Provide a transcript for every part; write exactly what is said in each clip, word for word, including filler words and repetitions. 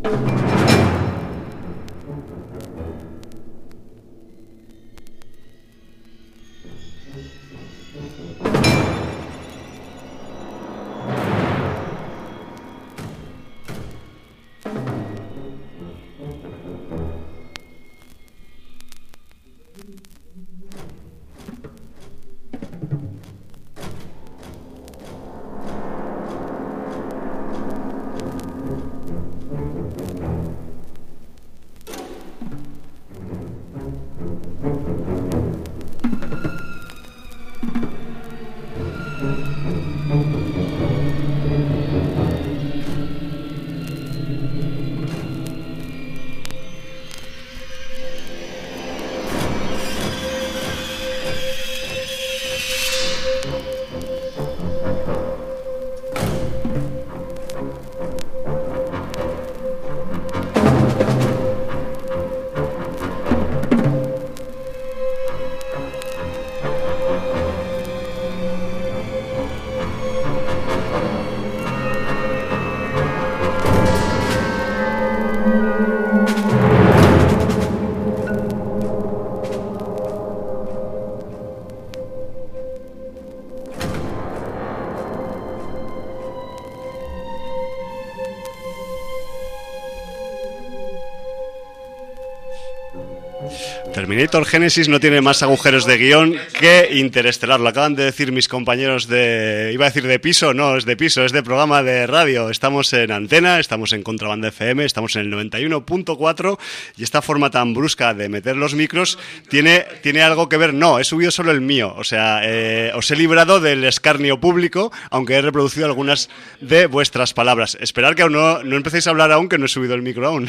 Terminator Genesis no tiene más agujeros de guión que Interestelar. Lo acaban de decir mis compañeros de... Iba a decir de piso, no, es de piso, es de programa de radio. Estamos en Antena, estamos en Contrabanda F M, estamos en el noventa y uno punto cuatro y esta forma tan brusca de meter los micros tiene, tiene algo que ver. No, he subido solo el mío. O sea, eh, os he librado del escarnio público, aunque he reproducido algunas de vuestras palabras. Esperar que aún no, no empecéis a hablar aún, que no he subido el micro aún.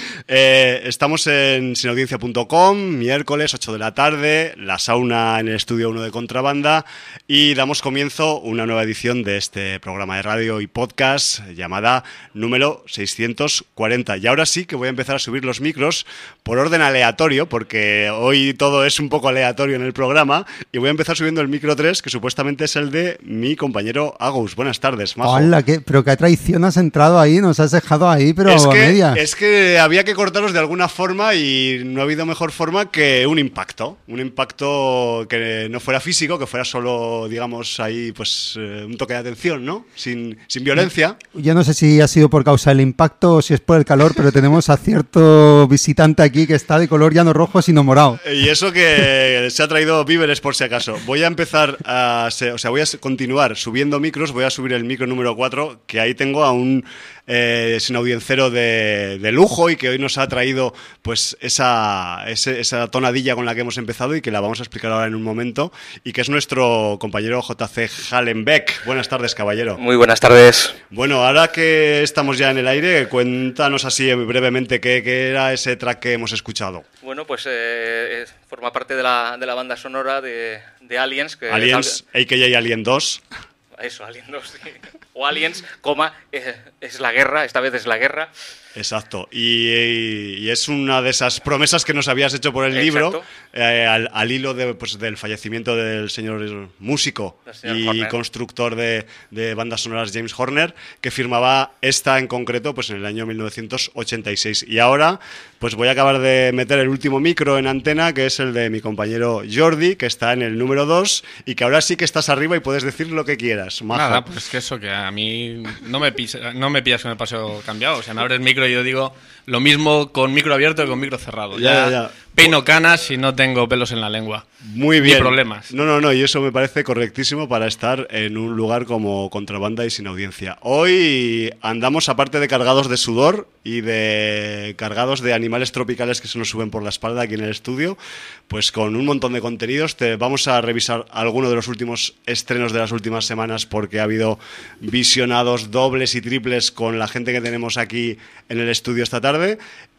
eh, estamos en sinaudiencia punto com, miércoles, ocho de la tarde, la sauna en el estudio uno de Contrabanda, y damos comienzo a una nueva edición de este programa de radio y podcast llamada número seiscientos cuarenta. Y ahora sí que voy a empezar a subir los micros por orden aleatorio, porque hoy todo es un poco aleatorio en el programa, y voy a empezar subiendo el micro tres, que supuestamente es el de mi compañero Agus. Buenas tardes, Majo. Hola, ¿qué? Pero qué traición has entrado ahí, nos has dejado ahí, pero es a que, medias. Es que había que cortarlos de alguna forma y no ha habido mejor forma que un impacto, un impacto que no fuera físico, que fuera solo, digamos, ahí pues eh, un toque de atención, ¿no? Sin, sin violencia. Yo no sé si ha sido por causa del impacto o si es por el calor, pero tenemos a cierto visitante aquí que está de color ya no rojo, sino morado. Y eso que se ha traído víveres por si acaso. Voy a empezar a, o sea, voy a continuar subiendo micros, voy a subir el micro número cuatro, que ahí tengo a un eh, sinaudiencero de, de lujo y que hoy nos ha traído pues esa, ese, esa tonadilla con la que hemos empezado y que la vamos a explicar ahora en un momento, y que es nuestro compañero J C Hallenbeck. Buenas tardes, caballero. Muy buenas tardes. Bueno, ahora que estamos ya en el aire, cuéntanos así brevemente qué, qué era ese track que hemos escuchado. Bueno, pues eh, forma parte de la, de la banda sonora de, de Aliens. Que Aliens, a k a. Alien dos. Eso, Alien dos, sí. O Aliens, coma, es, es la guerra, esta vez es la guerra. Exacto, y, y es una de esas promesas que nos habías hecho por el Exacto. libro, eh, al, al hilo de, pues, del fallecimiento del señor músico señor y Horner. constructor de, de bandas sonoras James Horner, que firmaba esta en concreto pues en el año mil novecientos ochenta y seis. Y ahora pues voy a acabar de meter el último micro en antena, que es el de mi compañero Jordi, que está en el número dos, y que ahora sí que estás arriba y puedes decir lo que quieras. Majo. Nada, pues que eso, que a mí no me, pisa, no me pillas con el paso cambiado. O sea, me abres el micro y yo digo lo mismo con micro abierto que con micro cerrado. Ya, ya, ya. Peino canas y no tengo pelos en la lengua. Muy bien. Ni problemas. No, no, no, y eso me parece correctísimo para estar en un lugar como Contrabanda y sin audiencia. Hoy andamos, aparte de cargados de sudor y de cargados de animales tropicales que se nos suben por la espalda aquí en el estudio, pues con un montón de contenidos. Te vamos a revisar algunos de los últimos estrenos de las últimas semanas, porque ha habido visionados dobles y triples con la gente que tenemos aquí en el estudio esta tarde.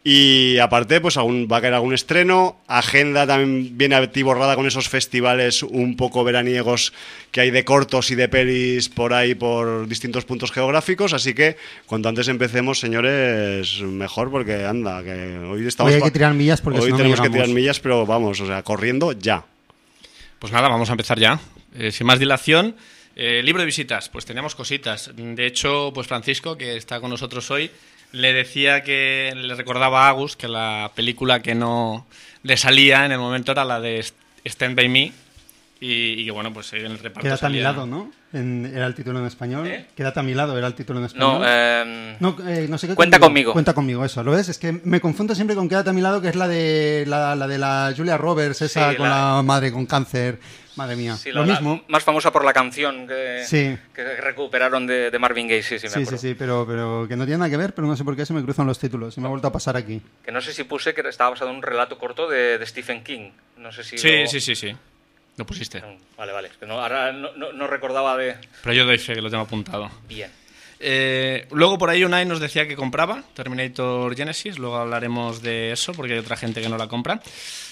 Y aparte, pues aún va a caer algún estreno. Agenda también viene atiborrada con esos festivales un poco veraniegos que hay de cortos y de pelis por ahí, por distintos puntos geográficos. Así que cuanto antes empecemos, señores, mejor, porque anda, que hoy estamos... Hoy hay que tirar millas porque hoy si no tenemos no que tirar llegamos. millas, pero vamos, o sea, corriendo ya. Pues nada, vamos a empezar ya. Eh, sin más dilación, eh, libro de visitas, pues teníamos cositas. De hecho, pues Francisco, que está con nosotros hoy, le decía que le recordaba a Agus que la película que no le salía en el momento era la de Stand By Me. Y, y bueno, pues en el reparto Quédate salía... a mi lado, ¿no? En, era el título en español. ¿Eh? Quédate a mi lado era el título en español. No, eh... No, eh, no sé qué. Cuenta conmigo. Cuenta conmigo, eso. ¿Lo ves? Es que me confundo siempre con Quédate a mi lado, que es la de la, la de la Julia Roberts, esa Sí, con la- la madre con cáncer. Madre mía. Sí, Lo la- mismo. la más famosa por la canción que, Sí. que recuperaron de, de Marvin Gaye, sí, sí, me Sí, sí, acuerdo. sí, pero, pero que no tiene nada que ver, pero no sé por qué se me cruzan los títulos. Se me ha vuelto a pasar aquí. Que no sé si puse que estaba basado en un relato corto de, de Stephen King. No sé si Sí, lo... sí, sí, sí. Lo pusiste. No, vale, vale. Es que no, ahora no, no, no recordaba de... Pero yo doy fe que lo tengo apuntado. Bien. Eh, luego por ahí Unai nos decía que compraba Terminator Genesis. Luego hablaremos de eso porque hay otra gente que no la compra.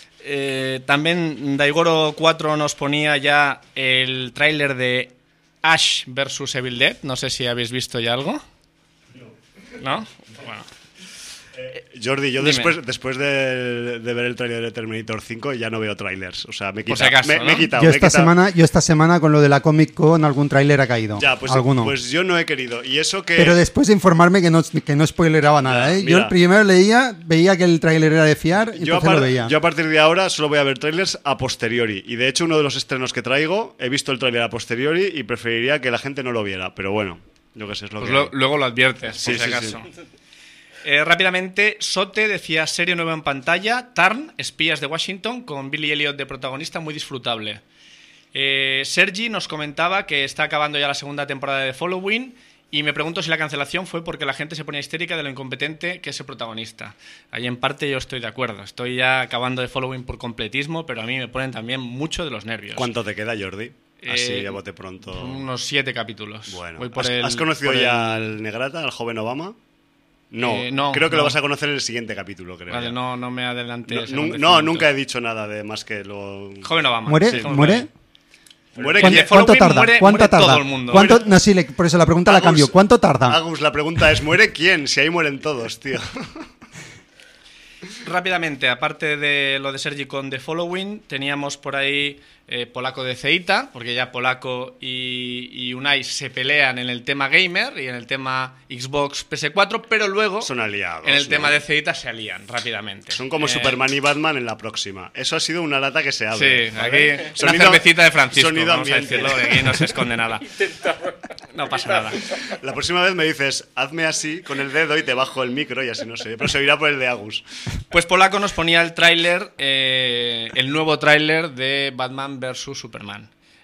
Eh, también Daigoro cuatro nos ponía ya el tráiler de Ash versus Evil Dead. No sé si habéis visto ya algo. ¿No? Bueno. Jordi, yo Dime. después, después de, de ver el tráiler de Terminator cinco ya no veo trailers. O sea, me he Por quitado. si acaso, me, ¿no? me he quitado, Yo me he esta, quitado. semana, yo esta semana con lo de la Comic Con algún tráiler ha caído. Ya, pues, Alguno. pues yo no he querido. Y eso que. Pero después de informarme que no, que no spoileraba nada, Ya, ¿eh? Yo mira. primero leía, veía que el tráiler era de fiar, y Yo a, entonces lo par- veía. yo a partir de ahora solo voy a ver trailers a posteriori. Y de hecho, uno de los estrenos que traigo, he visto el tráiler a posteriori y preferiría que la gente no lo viera. Pero bueno, yo qué sé, es lo Pues que. lo- hay. luego lo adviertes, Sí, por si sí, acaso. Eh, rápidamente, Sote decía serie nueva en pantalla, Tarn, Espías de Washington, con Billy Elliot de protagonista, muy disfrutable. Eh, Sergi nos comentaba que está acabando ya la segunda temporada de Following y me pregunto si la cancelación fue porque la gente se ponía histérica de lo incompetente que es el protagonista. Ahí en parte yo estoy de acuerdo. Estoy ya acabando de Following por completismo, pero a mí me ponen también mucho de los nervios. ¿Cuánto te queda, Jordi? Así, Eh, a bote pronto. Unos siete capítulos. Bueno, Voy por ¿has, el- has conocido por ya el- al Negrata, al joven Obama? No, Eh, no, creo que no. lo vas a conocer en el siguiente capítulo, creo. Vale, ya. no, no me adelantes. No, ese nun- no, acontecimiento. nunca he dicho nada de más que lo. Joven Obama. ¿Muere? Sí, ¿Muere? Muere ¿Cuánto- quién? Following ¿Cuánto tarda? muere- ¿Cuánto muere tarda? todo el mundo. ¿Cuánto? Muere- No, sí, le- por eso la pregunta la Agus, cambio. ¿Cuánto tarda? Agus, la pregunta es: ¿muere quién? Si ahí mueren todos, tío. Rápidamente, aparte de lo de Sergi con The Following, teníamos por ahí eh, Polaco de Ceita, porque ya Polaco y, y Unai se pelean en el tema gamer y en el tema Xbox P S cuatro, pero luego Son aliados. en el ¿no? tema de Ceita se alían rápidamente. Son como Eh, Superman y Batman en la próxima. Eso ha sido una lata que se abre. Sí, ¿vale? aquí Sonido- una cervecita de Francisco, sonido vamos a ambiente. decirlo, que aquí no se esconde nada. No pasa nada. La próxima vez me dices, hazme así con el dedo y te bajo el micro y así no sé. Pero se irá por el de Agus. Pues Polaco nos ponía el tráiler, eh, el nuevo tráiler de Batman versus Superman.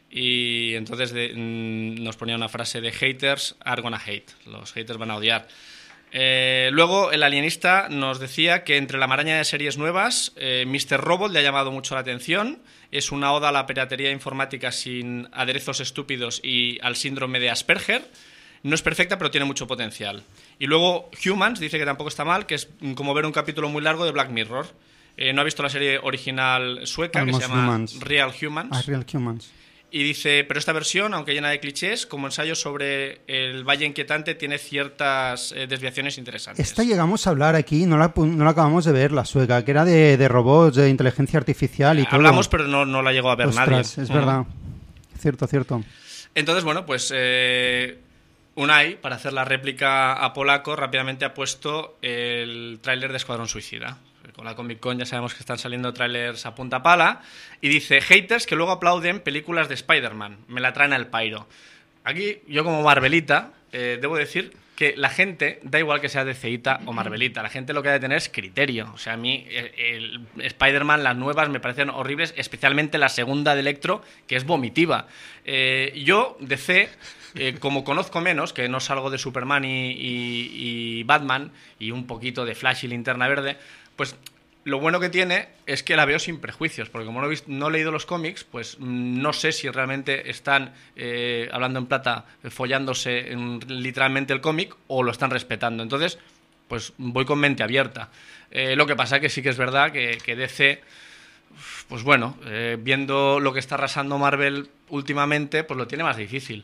Y entonces de- mm, nos ponía una frase de haters are gonna hate. Los haters van a odiar. Eh, luego el alienista nos decía que entre la maraña de series nuevas, eh, míster Robot le ha llamado mucho la atención. Es una oda a la piratería informática sin aderezos estúpidos y al síndrome de Asperger. No es perfecta, pero tiene mucho potencial. Y luego Humans dice que tampoco está mal, que es como ver un capítulo muy largo de Black Mirror. Eh, no ha visto la serie original sueca, que se Almost llama Humans. Real Humans. Ah, Real Humans. Y dice, pero esta versión, aunque llena de clichés, como ensayo sobre el Valle Inquietante, tiene ciertas eh, desviaciones interesantes. Esta llegamos a hablar aquí, no la, pu- no la acabamos de ver, la sueca, que era de, de robots, de inteligencia artificial y todo. Hablamos, pero no, no la llegó a ver Ostras, nadie. es Ujú. verdad. Cierto, cierto. Entonces, bueno, pues eh, Unai, para hacer la réplica a Polaco, rápidamente ha puesto el tráiler de Escuadrón Suicida. Con la Comic Con ya sabemos que están saliendo trailers a punta pala. Y dice, haters que luego aplauden películas de Spider-Man. Me la traen al pairo. Aquí, yo como Marvelita, eh, debo decir que la gente, da igual que sea de Ceita o Marvelita, la gente lo que ha de tener es criterio. O sea, a mí el, el Spider-Man, las nuevas, me parecen horribles, especialmente la segunda de Electro, que es vomitiva. Eh, yo, D C, eh, como conozco menos, que no salgo de Superman y, y, y Batman, y un poquito de Flash y Linterna Verde, pues lo bueno que tiene es que la veo sin prejuicios, porque como no he, visto, no he leído los cómics, pues no sé si realmente están, eh, hablando en plata, follándose en, literalmente el cómic o lo están respetando. Entonces, pues voy con mente abierta. Eh, lo que pasa que sí que es verdad que, que D C, pues bueno, eh, viendo lo que está arrasando Marvel últimamente, pues lo tiene más difícil.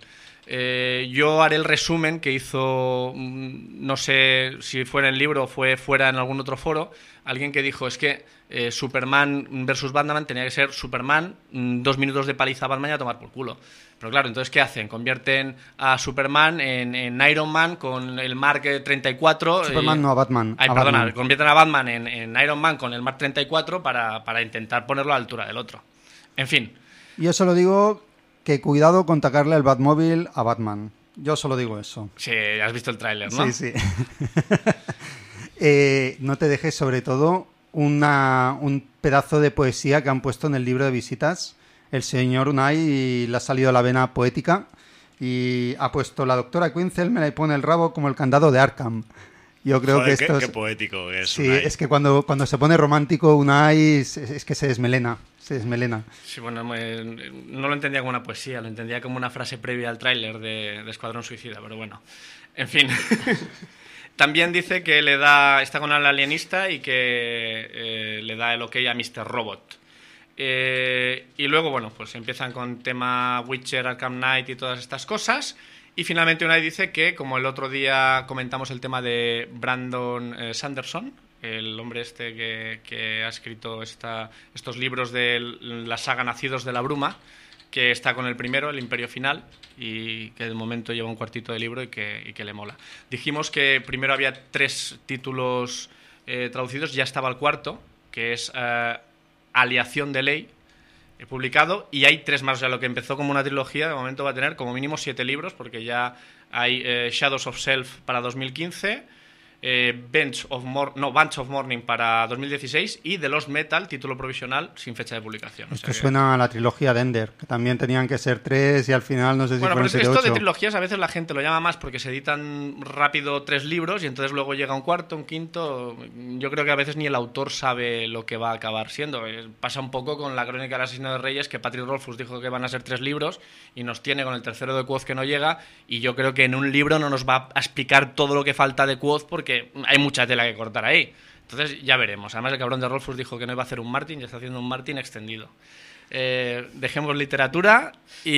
Eh, yo haré el resumen que hizo, no sé si fuera en el libro o fue fuera en algún otro foro, alguien que dijo, es que eh, Superman versus Batman tenía que ser Superman, dos minutos de paliza a Batman y a tomar por culo. Pero claro, entonces, ¿qué hacen? Convierten a Superman en, en Iron Man con el Mark treinta y cuatro. Superman eh, no, a Batman. Ay, a perdona, Batman. convierten a Batman en, en Iron Man con el Mark treinta y cuatro para, para intentar ponerlo a la altura del otro. En fin. Yo solo digo que cuidado con tacarle el Batmóvil a Batman. Yo solo digo eso. Sí, has visto el tráiler, ¿no? Sí, sí. eh, no te dejes, sobre todo, una, un pedazo de poesía que han puesto en el libro de visitas. El señor Unai le ha salido la vena poética y ha puesto la doctora Quinzel me la pone el rabo como el candado de Arkham. Yo creo Joder, que esto qué, es... qué poético es. Sí, Unai. es que cuando, cuando se pone romántico Unai es, es que se desmelena. Se desmelena. Sí, bueno, me- no lo entendía como una poesía, lo entendía como una frase previa al tráiler de, de Escuadrón Suicida, pero bueno. En fin. También dice que le da, está con el alienista y que eh, le da el ok a mister Robot. Eh, y luego, bueno, pues empiezan con tema Witcher, Arkham Knight y todas estas cosas. Y finalmente Unai dice que, como el otro día comentamos el tema de Brandon eh, Sanderson, el hombre este que, que ha escrito esta, estos libros de la saga Nacidos de la Bruma, que está con el primero, El Imperio Final, y que de momento lleva un cuartito de libro y que, y que le mola. Dijimos que primero había tres títulos eh, traducidos, ya estaba el cuarto, que es eh, Aleación de Ley, he publicado, y hay tres más. O sea, lo que empezó como una trilogía, de momento va a tener como mínimo siete libros, porque ya hay eh, Shadows of Self para dos mil quince, eh, Bench of Mor- no, Bunch of Morning para dos mil dieciséis y The Lost Metal, título provisional sin fecha de publicación. O Esto sea que- suena a la trilogía de Ender, que también tenían que ser tres y al final no sé si Bueno, fueron pero siete, esto de ocho. trilogías a veces la gente lo llama más porque se editan rápido tres libros y entonces luego llega un cuarto, un quinto. Yo creo que a veces ni el autor sabe lo que va a acabar siendo. Eh, Pasa un poco con la Crónica del Asesino de Reyes, que Patrick Rothfuss dijo que van a ser tres libros y nos tiene con el tercero de Quoth que no llega, y yo creo que en un libro no nos va a explicar todo lo que falta de Quoth porque hay mucha tela que cortar ahí. Entonces ya veremos. Además el cabrón de Rothfuss dijo que no iba a hacer un Martin y está haciendo un Martin extendido. Eh, dejemos literatura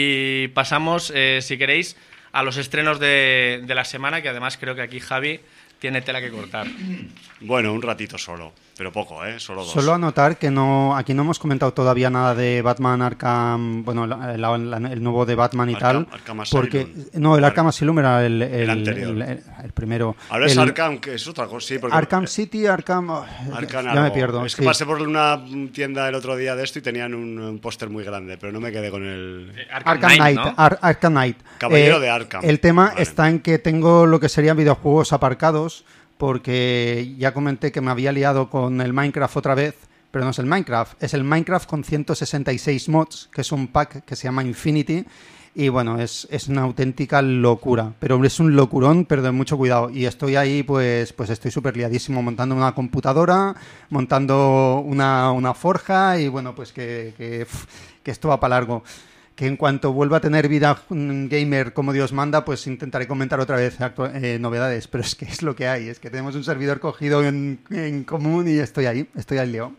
y pasamos, eh, si queréis, a los estrenos de, de la semana, que además creo que aquí Javi tiene tela que cortar. Bueno, un ratito solo, pero poco, ¿eh? Solo dos. Solo anotar que no, aquí no hemos comentado todavía nada de Batman Arkham, bueno, la- la- la- el nuevo de Batman y Arkham- tal. Arkham Asylum. Porque, no, el Arkham Asylum era el, el, El anterior. el- el- el primero. Ahora es El Arkham, que es otra cosa, sí. Porque Arkham City, Arkham... oh, Arkham ya algo. me pierdo. Es que sí. pasé por una tienda el otro día de esto y tenían un, un póster muy grande, pero no me quedé con el... Arkham Knight, ¿no? Ar- Arkham Knight. Caballero de Arkham. El tema Vale. está en que tengo lo que serían videojuegos aparcados, porque ya comenté que me había liado con el Minecraft otra vez, pero no es el Minecraft, es el Minecraft con ciento sesenta y seis mods, que es un pack que se llama Infinity, y bueno, es, es una auténtica locura, pero es un locurón, pero de mucho cuidado, y estoy ahí, pues, pues estoy súper liadísimo montando una computadora, montando una, una forja, y bueno, pues que, que, que esto va para largo. Que en cuanto vuelva a tener vida mm, gamer como Dios manda, pues intentaré comentar otra vez actu- eh, novedades, pero es que es lo que hay, es que tenemos un servidor cogido en, en común y estoy ahí, estoy al lío.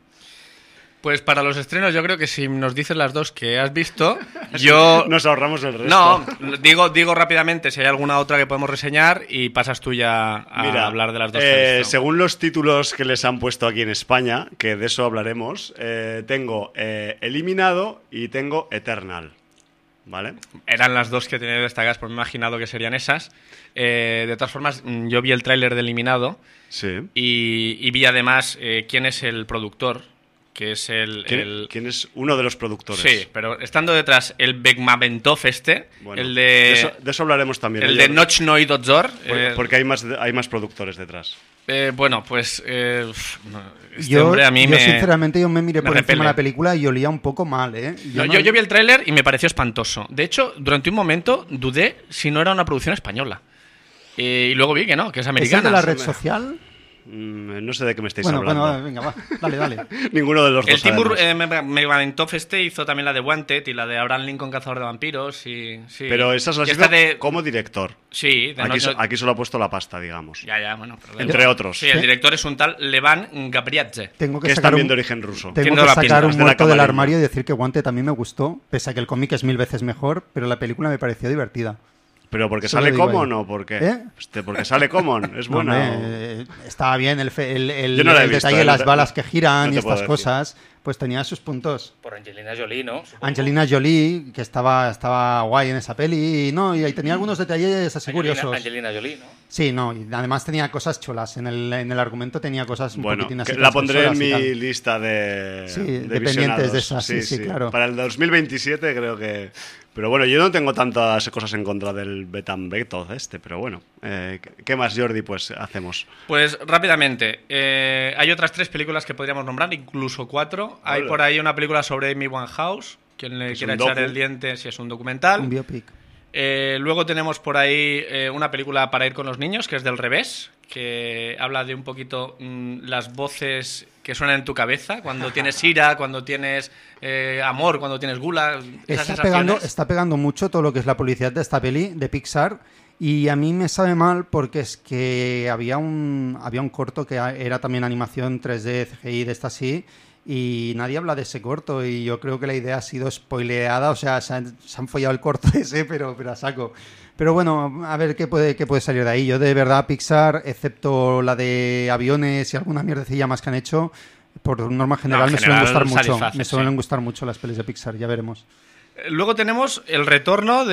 Pues para los estrenos yo creo que si nos dices las dos que has visto, yo... Nos ahorramos el resto. No, digo, digo rápidamente si hay alguna otra que podemos reseñar y pasas tú ya a Mira, hablar de las dos que has eh, visto. según los títulos que les han puesto aquí en España, que de eso hablaremos, eh, tengo eh, Eliminado y tengo Eternal. ¿Vale? Eran las dos que tenía destacadas, pues me he imaginado que serían esas. Eh, de todas formas, mm, yo vi el tráiler de Eliminado Sí. y, y vi además eh, quién es el productor, que es el... ¿Quién, el- quién es uno de los productores? Sí, pero estando detrás el Begmaventov este, Bueno, el de, de... eso, de eso hablaremos también. el ¿eh? de Nochnoi Dozor. Porque, porque hay, más, hay más productores detrás. Eh, bueno, pues eh, este yo, hombre a mí yo me... sinceramente yo me miré me por encima repele. de la película y olía un poco mal, ¿eh? No, no- yo, yo vi el tráiler y me pareció espantoso. De hecho, durante un momento dudé si no era una producción española. Eh, y luego vi que no, que es ¿Es el americana. de la red social? Mm, no sé de qué me estáis Bueno, hablando. bueno, venga, va, dale, dale. Ninguno de los El dos. Timur además. eh, Me- Megaventov este hizo también la de Wanted y la de Abraham Lincoln Cazador de Vampiros. Y, sí. Pero esas las Y hizo esta de... como director. Sí, de Aquí, no- so- aquí solo ha puesto la pasta, digamos. Ya, ya, bueno. pero- Entre otros. Sí, el director es un tal Levan Gabriadze. Tengo que Que es sacar también un, de origen ruso. tengo Tiene que la sacar pinta, un es de la muerto del camarilla. armario y decir que Guante también me gustó, pese a que el cómic es mil veces mejor, pero la película me pareció divertida. ¿Pero porque Solo sale digo Common ahí. o por qué? ¿Eh? Este, porque sale Common, es No, buena. hombre, eh, estaba bien el, fe- el, el- Yo no la he el visto, detalle de eh, las no te- balas que giran no y te puedo estas decir. cosas, pues tenía sus puntos. Por Angelina Jolie, ¿no? Supongo. Angelina Jolie, que estaba, estaba guay en esa peli, y no, y ahí tenía algunos detalles así Angelina, curiosos. Angelina Jolie, ¿no? Sí, no, y además tenía cosas chulas. En el, en el argumento tenía cosas un Bueno, poquitín así que la pondré en transgresoras y mi tal. lista de, Sí, de de pendientes visionados. de esas, sí, sí, claro. Para el dos mil veintisiete creo que... Pero bueno, yo no tengo tantas cosas en contra del Betambeto este, pero bueno. Eh, ¿Qué más, Jordi, pues hacemos? Pues rápidamente, eh, hay otras tres películas que podríamos nombrar, incluso cuatro. Hay Hola. por ahí una película sobre Amy Winehouse, quien le Es quiera un echar docu. el diente si es un documental. Un biopic. Eh, luego tenemos por ahí eh, una película para ir con los niños, que es del revés, que habla de un poquito mm, las voces que suenan en tu cabeza, cuando tienes ira, cuando tienes eh, amor, cuando tienes gula, esas Está pegando, sensaciones. está pegando mucho todo lo que es la publicidad de esta peli, de Pixar, y a mí me sabe mal porque es que había un, había un corto que era también animación tres D, C G I de esta así, y nadie habla de ese corto, y yo creo que la idea ha sido spoileada, o sea, se han, se han follado el corto ese, pero, pero a saco. Pero bueno, a ver qué puede, qué puede salir de ahí. Yo de verdad Pixar, excepto la de aviones y alguna mierdecilla más que han hecho, por norma general, en me general suelen gustar mucho. satisface, Me suelen sí. gustar mucho las pelis de Pixar, ya veremos. Eh, Luego tenemos el retorno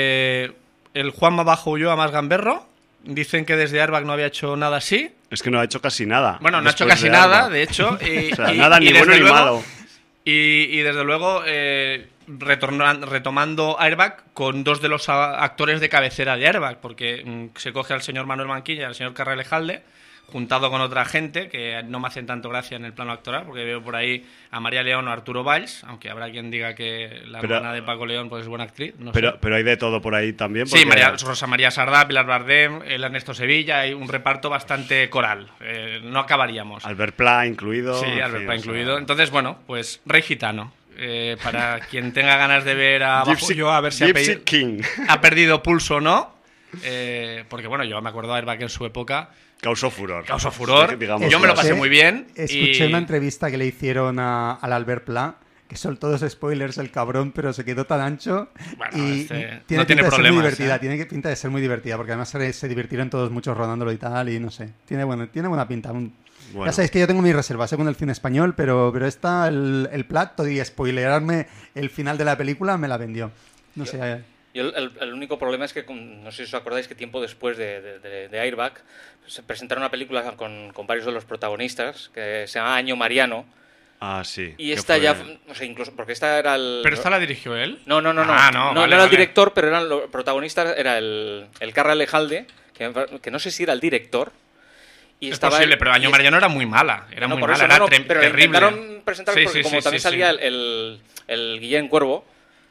de el Juanma Bajo Ulloa más gamberro. Dicen que desde Airbag no había hecho nada así. Es que no ha hecho casi nada. Bueno, no ha hecho después casi de nada, Airbag. de hecho. Y, O sea, y- nada, y ni desde bueno ni luego- malo. Y, y desde luego, eh, retornan- retomando Airbag con dos de los a- actores de cabecera de Airbag, porque mm, se coge al señor Manuel Manquilla y al señor Carralejalde, juntado con otra gente que no me hacen tanto gracia en el plano actoral, porque veo por ahí a María León o a Arturo Valls, aunque habrá quien diga que la Pero- hermana de Paco León pues, es buena actriz. No Pero, sé. pero hay de todo por ahí también. Sí, porque- María, Rosa María Sardá, Pilar Bardem, el Ernesto Sevilla, hay un reparto bastante coral. Eh, no acabaríamos. Albert Pla incluido. Sí, en Albert fin, Pla o sea, incluido. Entonces, bueno, pues Rey Gitano. Eh, para quien tenga ganas de ver a Bajo Gypsy, Ulloa, a ver si ha, Gypsy pedi- King. ha perdido pulso o no. Eh, porque, bueno, yo me acuerdo de Airbag en su época. Causó furor. Causó furor. Digamos, Yo me lo pasé Escuché- muy bien. Escuché y- una entrevista que le hicieron a, al Albert Pla, que son todos spoilers el cabrón, pero se quedó tan ancho. Bueno, y este tiene no pinta tiene de ser muy problemas, divertida, ¿eh? tiene que- pinta de ser muy divertida, porque además se, se divirtieron todos muchos rodándolo y tal, y no sé. Tiene, bueno, tiene buena pinta. Un- Bueno. Ya sabéis que yo tengo mis reservas según el cine español, pero, pero esta, el, el plato y spoilerarme el final de la película me la vendió. No sé. eh, Yo el, el- el único problema es que, con- no sé si os acordáis, que tiempo después de, de- de- de Airbag se presentaron una película con, con varios de los protagonistas que se llama Año Mariano. Ah, sí. Y que esta fue- ya, o sea, incluso, porque esta era el... ¿Pero esta la dirigió él? No, no, no, no. Ah, no, no, vale, no era el vale. director, pero eran los protagonistas, era el, el Carra Alejalde, que, que no sé si era el director. Y Es estaba posible, él- pero Año y es- Mariano era muy mala. Era no, muy por mala, eso, era no, no, tre- pero la terrible. intentaron presentar Sí, porque sí, como sí, también sí, salía sí. el, el, el Guillén Cuervo,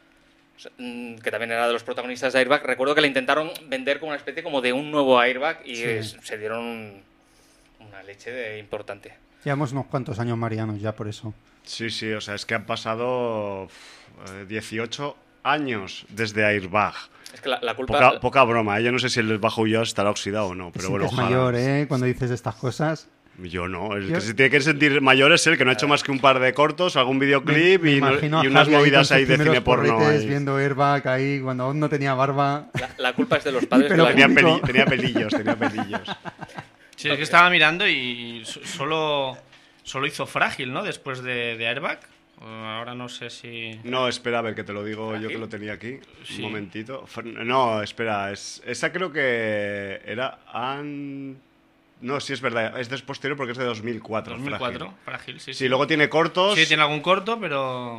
o sea, mm, que también era de los protagonistas de Airbag, recuerdo que la intentaron vender como una especie como de un nuevo Airbag y Sí. es- se dieron un- una leche de importante. Llevamos unos cuantos años marianos ya por eso. Sí, sí, o sea, es que han pasado eh, dieciocho años desde Airbag. Es que la, la culpa... Poca, poca broma, ¿eh? Yo no sé si el Bajo Ulloa estará oxidado o no, Te pero bueno, sientes ojalá. mayor, ¿eh? Cuando dices estas cosas. Yo no, el Yo- que se tiene que sentir mayor es él, que no ha hecho más que un par de cortos, algún videoclip Me- me y, no- imagino a y unas Javi ahí movidas con ahí sus de primeros cine porno. porretes, ahí. viendo Airbag ahí cuando aún no tenía barba. La, la culpa es de los padres Pero de la Tenía, público. peli- tenía pelillos, tenía pelillos. Sí, es que estaba mirando y so- solo, solo hizo Frágil, ¿no? Después de, de Airbag. O Ahora no sé si... No, espera, a ver, que te lo digo yo que lo tenía aquí. Un momentito. Fr- No, espera, es, esa creo que era... An... No, sí es verdad, es de posterior porque es de dos mil cuatro. dos mil cuatro, Frágil. Frágil, sí, Sí, luego tiene cortos. Sí, tiene algún corto, pero...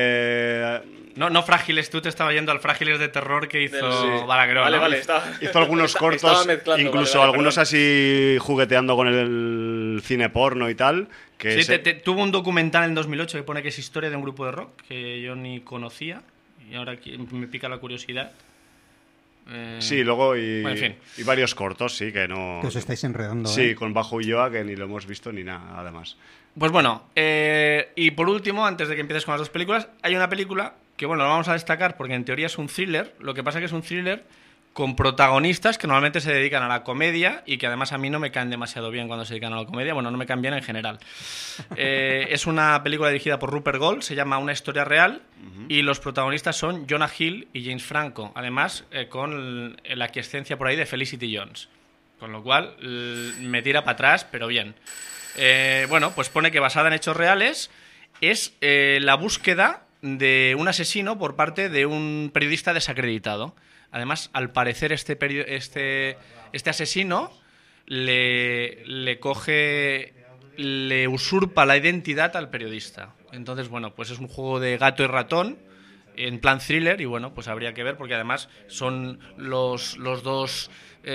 eh, No, no Frágiles, tú te estabas yendo al Frágiles de terror que hizo Del- sí. Balagueró, Vale, ¿no? vale, estaba- hizo algunos estaba cortos, mezclando, incluso vale, vale, algunos perdón. así jugueteando con el cine porno y tal. Que Sí, se- te- te- tuvo un documental en dos mil ocho que pone que es historia de un grupo de rock que yo ni conocía y ahora aquí me pica la curiosidad. Eh, Sí, luego y, Bueno, en fin. y varios cortos, sí, que no... Que os estáis enredando, Sí, ¿eh? con Bajo Ulloa, que ni lo hemos visto ni nada, además. Pues bueno, eh, y por último, antes de que empieces con las dos películas, hay una película que, bueno, la vamos a destacar porque en teoría es un thriller, lo que pasa que es un thriller con protagonistas que normalmente se dedican a la comedia y que además a mí no me caen demasiado bien cuando se dedican a la comedia. Bueno, no me caen bien en general. Eh, es una película dirigida por Rupert Gold, se llama Una historia real, uh-huh. y los protagonistas son Jonah Hill y James Franco, además eh, con la aquiescencia por ahí de Felicity Jones. Con lo cual me tira para atrás, pero bien. Eh, bueno, pues pone que basada en hechos reales es eh, la búsqueda de un asesino por parte de un periodista desacreditado. Además, al parecer, este, peri- este, este asesino le, le coge, le usurpa la identidad al periodista. Entonces, bueno, pues es un juego de gato y ratón en plan thriller y, bueno, pues habría que ver porque además son los, los dos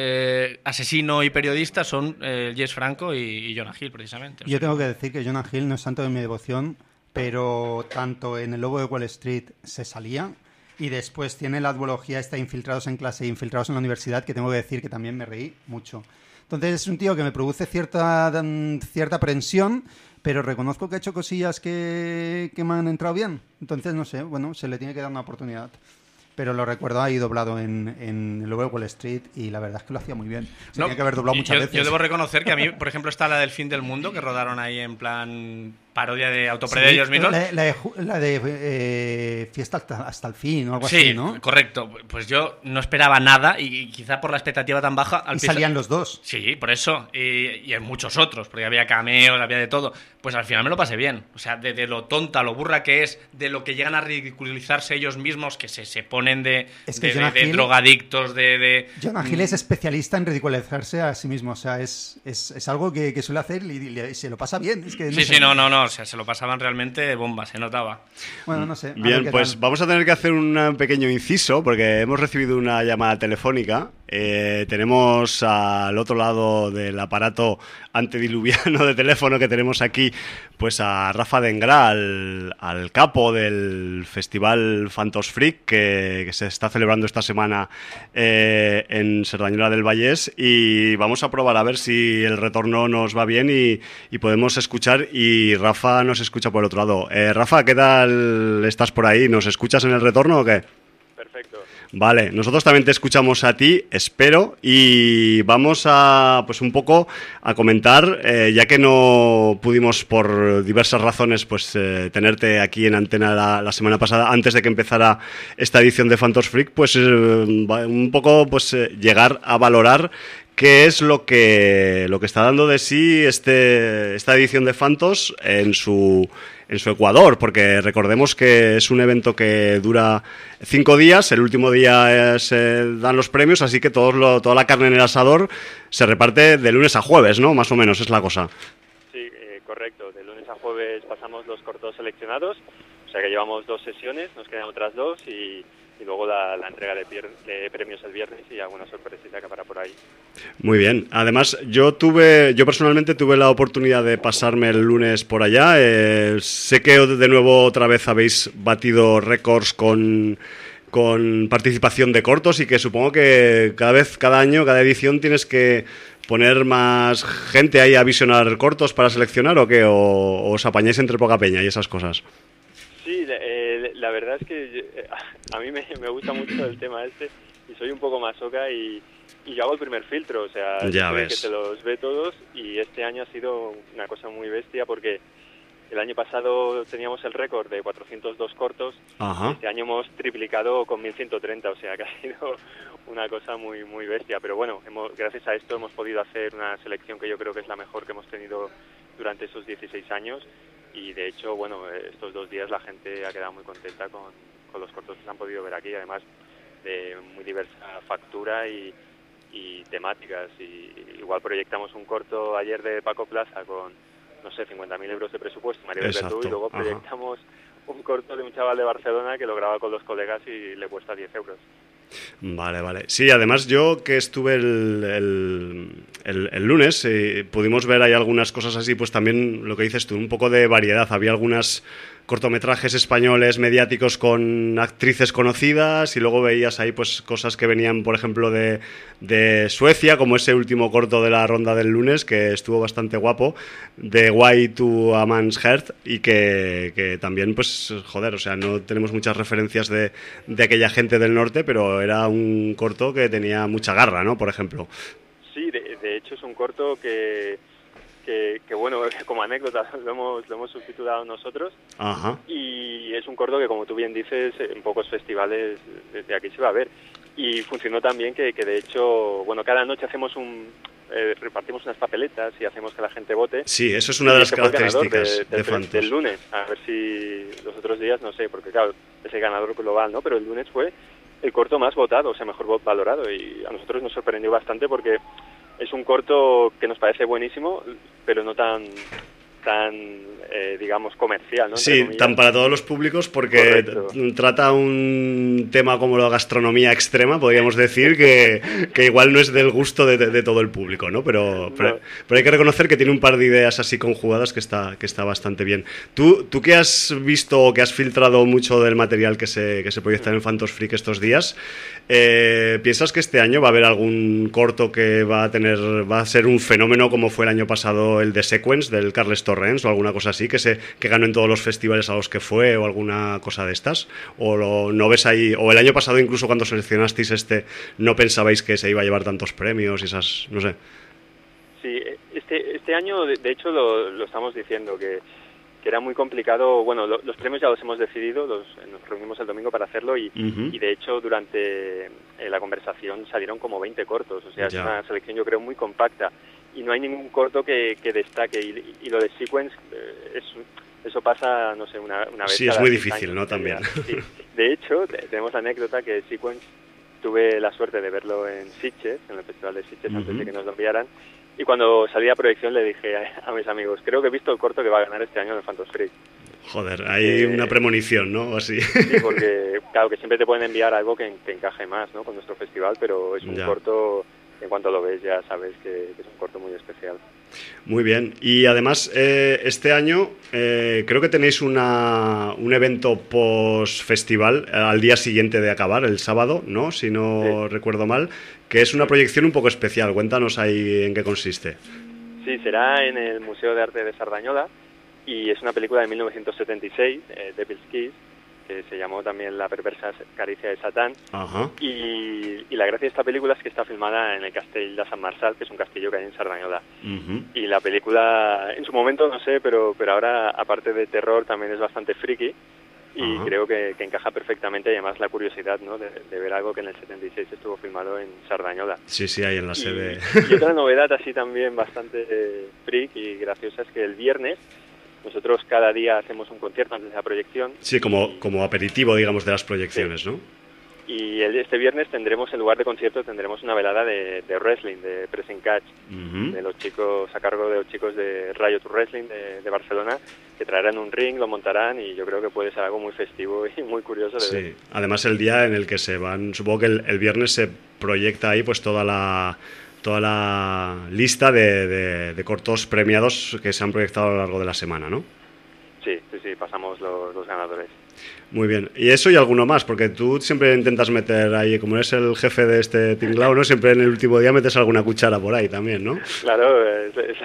eh, asesino y periodista son eh, James Franco y, y Jonah Hill, precisamente. Yo tengo que decir que Jonah Hill no es santo de mi devoción, pero tanto en El Lobo de Wall Street se salía. Y después tiene la duología esta Infiltrados en clase e Infiltrados en la universidad, que tengo que decir que también me reí mucho. Entonces es un tío que me produce cierta, cierta aprensión, pero reconozco que ha hecho cosillas que, que me han entrado bien. Entonces, no sé, bueno, se le tiene que dar una oportunidad. Pero lo recuerdo ahí doblado en, en el Lobo de Wall Street y la verdad es que lo hacía muy bien. Se no, tenía que haber doblado muchas yo, veces. Yo debo reconocer que a mí, por ejemplo, está la del Fin del Mundo, que rodaron ahí en plan parodia de autoparodia de ellos mismos. La, la de, la de eh, Fiesta hasta, hasta el fin o algo sí, así, ¿no? Sí, correcto. Pues yo no esperaba nada y, y quizá por la expectativa tan baja... Al y piso... salían los dos. Sí, por eso. Y, y en muchos otros, porque había cameos, había de todo. Pues al final me lo pasé bien. O sea, de, de lo tonta, lo burra que es, de lo que llegan a ridiculizarse ellos mismos, que se, se ponen de, es que de, de, de Hill, drogadictos, de... de... Jonah Hill es especialista en ridiculizarse a sí mismo. O sea, es, es, es algo que, que suele hacer y, y, y se lo pasa bien. Es que no sí, sé. sí, no, no, no. O sea, se lo pasaban realmente bomba, se notaba. Bueno, no sé. Bien, pues tal. Vamos a tener que hacer un pequeño inciso porque hemos recibido una llamada telefónica. Eh, tenemos al otro lado del aparato antediluviano de teléfono que tenemos aquí, pues a Rafa Dengra, al, al capo del festival Phantos Freak que, que se está celebrando esta semana eh, en Cerdañola del Vallés, y vamos a probar a ver si el retorno nos va bien y, y podemos escuchar, y Rafa nos escucha por el otro lado. Eh, Rafa, ¿qué tal estás por ahí? ¿Nos escuchas en el retorno o qué? Perfecto. Vale, nosotros también te escuchamos a ti, espero, y vamos a, pues un poco a comentar, eh, ya que no pudimos por diversas razones, pues eh, tenerte aquí en antena la, la semana pasada, antes de que empezara esta edición de Phantos Freak, pues eh, un poco, pues eh, llegar a valorar qué es lo que lo que está dando de sí este esta edición de Phantos en su en su Ecuador, porque recordemos que es un evento que dura cinco días, el último día se dan los premios, así que todo lo, toda la carne en el asador se reparte de lunes a jueves, ¿no? Más o menos es la cosa. Sí, eh, correcto, de lunes a jueves pasamos los cortos seleccionados, o sea que llevamos dos sesiones, nos quedan otras dos y... y luego la, la entrega de, pier- de premios el viernes y alguna sorpresita que para por ahí. Muy bien. Además, yo tuve, yo personalmente tuve la oportunidad de pasarme el lunes por allá. Eh, sé que de nuevo otra vez habéis batido récords con, con participación de cortos y que supongo que cada vez, cada año, cada edición tienes que poner más gente ahí a visionar cortos para seleccionar, ¿o qué? ¿O, o os apañáis entre poca peña y esas cosas? Sí, eh, la verdad es que eh, a mí me, me gusta mucho el tema este y soy un poco masoca y, y yo hago el primer filtro, o sea, ya ves. que te los ve todos, y este año ha sido una cosa muy bestia porque el año pasado teníamos el récord de cuatrocientos dos cortos. Ajá. Este año hemos triplicado con mil ciento treinta, o sea que ha sido una cosa muy muy bestia, pero bueno, hemos, gracias a esto hemos podido hacer una selección que yo creo que es la mejor que hemos tenido durante esos dieciséis años. Y de hecho, bueno, estos dos días la gente ha quedado muy contenta con, con los cortos que se han podido ver aquí, además de muy diversa factura y, y temáticas. Y igual proyectamos un corto ayer de Paco Plaza con, no sé, cincuenta mil euros de presupuesto, María del Verdú, y luego proyectamos Ajá. un corto de un chaval de Barcelona que lo graba con los colegas y le cuesta diez euros. Vale, vale. Sí, además yo que estuve el, el, el, el lunes, eh, pudimos ver ahí algunas cosas así, pues también lo que dices tú, un poco de variedad. Había algunas cortometrajes españoles mediáticos con actrices conocidas, y luego veías ahí pues cosas que venían, por ejemplo, de, de Suecia, como ese último corto de la ronda del lunes, que estuvo bastante guapo, de Why to a Man's Heart, y que, que también, pues, joder, o sea, no tenemos muchas referencias de, de aquella gente del norte, pero era un corto que tenía mucha garra, ¿no? Por ejemplo. Sí, de, de hecho es un corto que... Que, que bueno, como anécdota lo hemos, lo hemos subtitulado nosotros. Ajá. Y es un corto que, como tú bien dices, en pocos festivales desde aquí se va a ver. Y funcionó tan bien que, que de hecho, bueno, cada noche hacemos un... Eh, repartimos unas papeletas y hacemos que la gente vote. Sí, eso es una de las características de, de, de Fantos. Del lunes, a ver si los otros días, no sé, porque claro, es el ganador global, ¿no? Pero el lunes fue el corto más votado, o sea, mejor valorado, y a nosotros nos sorprendió bastante porque es un corto que nos parece buenísimo, pero no tan, tan eh, digamos, comercial, ¿no? Sí, tan para todos los públicos, porque Correcto. trata un tema como la gastronomía extrema, podríamos decir, que, que igual no es del gusto de, de, de todo el público, ¿no? Pero, pero, No. pero hay que reconocer que tiene un par de ideas así conjugadas que está, que está bastante bien. ¿Tú, tú que has visto o que has filtrado mucho del material que se, que se proyecta en Fantos Freak estos días, eh, ¿piensas que este año va a haber algún corto que va a tener, va a ser un fenómeno como fue el año pasado el de Sequence del Carles Torrens o alguna cosa así, que se que ganó en todos los festivales a los que fue, o alguna cosa de estas? ¿O lo, no ves ahí, o el año pasado incluso cuando seleccionasteis este no pensabais que se iba a llevar tantos premios y esas, no sé? Sí, este, este año de, de hecho lo, lo estamos diciendo, que, que era muy complicado. Bueno, lo, los premios ya los hemos decidido, los, nos reunimos el domingo para hacerlo y, Uh-huh. y de hecho durante eh, la conversación salieron como veinte cortos, o sea, Ya. es una selección yo creo muy compacta y no hay ningún corto que, que destaque, y, y lo de Sequence eh, es, eso pasa, no sé, una, una vez Sí, es cada muy seis difícil, años, ¿no? en También. realidad. Sí. De hecho, te- tenemos la anécdota que Sequence tuve la suerte de verlo en Sitges, en el Festival de Sitges, antes Ujú. de que nos lo enviaran. Y cuando salí a proyección le dije a, a mis amigos, creo que he visto el corto que va a ganar este año en el Fantos Freak. Joder, hay Eh, una premonición, ¿no? O así. Sí, porque claro que siempre te pueden enviar algo que, que encaje más, ¿no? Con nuestro festival, pero es un Ya. corto, en cuanto lo ves ya sabes que, que es un corto muy especial. Muy bien. Y además, eh, este año eh, creo que tenéis una, un evento post-festival eh, al día siguiente de acabar, el sábado, ¿no? Si no Sí. recuerdo mal, que es una proyección un poco especial. Cuéntanos ahí en qué consiste. Sí, será en el Museo de Arte de Sardañola y es una película de mil novecientos setenta y seis, eh, Devil's Kiss, que se llamó también La perversa caricia de Satán. Ajá. Y, y la gracia de esta película es que está filmada en el Castell de San Marçal, que es un castillo que hay en Sardañola. Ujú. Y la película, en su momento, no sé, pero, pero ahora, aparte de terror, también es bastante friki. Y Ajá. creo que, que encaja perfectamente, y además la curiosidad, ¿no?, de, de ver algo que en el setenta y seis estuvo filmado en Sardañola. Sí, sí, ahí en la Y, sede. y otra novedad así también bastante eh, freak y graciosa es que el viernes nosotros cada día hacemos un concierto antes de la proyección. Sí, como, como aperitivo, digamos, de las proyecciones, ¿no? Y el, este viernes tendremos, en lugar de concierto, tendremos una velada de, de wrestling, de pressing catch, Ujú. de los chicos, a cargo de los chicos de Riot Wrestling de, de Barcelona, que traerán un ring, lo montarán, y yo creo que puede ser algo muy festivo y muy curioso de ver. Sí, además el día en el que se van, supongo que el, el viernes se proyecta ahí pues toda la toda la lista de, de, de cortos premiados que se han proyectado a lo largo de la semana, ¿no? Sí, sí, sí, pasamos los, los ganadores. Muy bien. Y eso y alguno más, porque tú siempre intentas meter ahí, como eres el jefe de este tinglao, ¿no? Siempre en el último día metes alguna cuchara por ahí también, ¿no? Claro, es, es,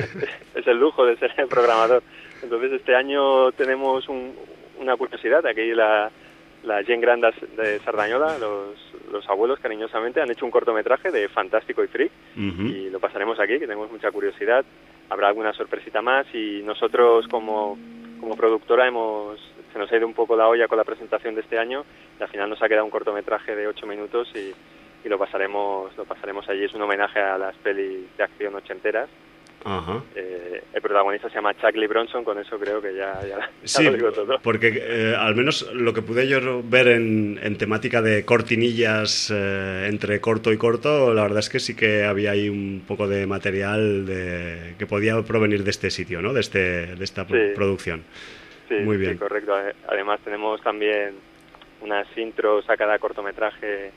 es el lujo de ser el programador. Entonces este año tenemos un, una curiosidad. Aquí la, la Gent Gran de Sardañola, los, los abuelos cariñosamente, han hecho un cortometraje de Fantástico y Freak. Ujú. Y lo pasaremos aquí, que tenemos mucha curiosidad. Habrá alguna sorpresita más y nosotros como, como productora hemos se nos ha ido un poco la olla con la presentación de este año y al final nos ha quedado un cortometraje de ocho minutos y, y lo pasaremos lo pasaremos allí. Es un homenaje a las pelis de acción ochenteras. Ajá. Eh, el protagonista se llama Chuck Lee Bronson, con eso creo que ya, ya, ya Sí, lo digo todo. porque eh, al menos lo que pude yo ver en, en temática de cortinillas eh, entre corto y corto, la verdad es que sí que había ahí un poco de material de, que podía provenir de este sitio, ¿no? De, este, de esta Sí. producción. Sí, Muy bien. sí, correcto. Además tenemos también unas intros a cada cortometraje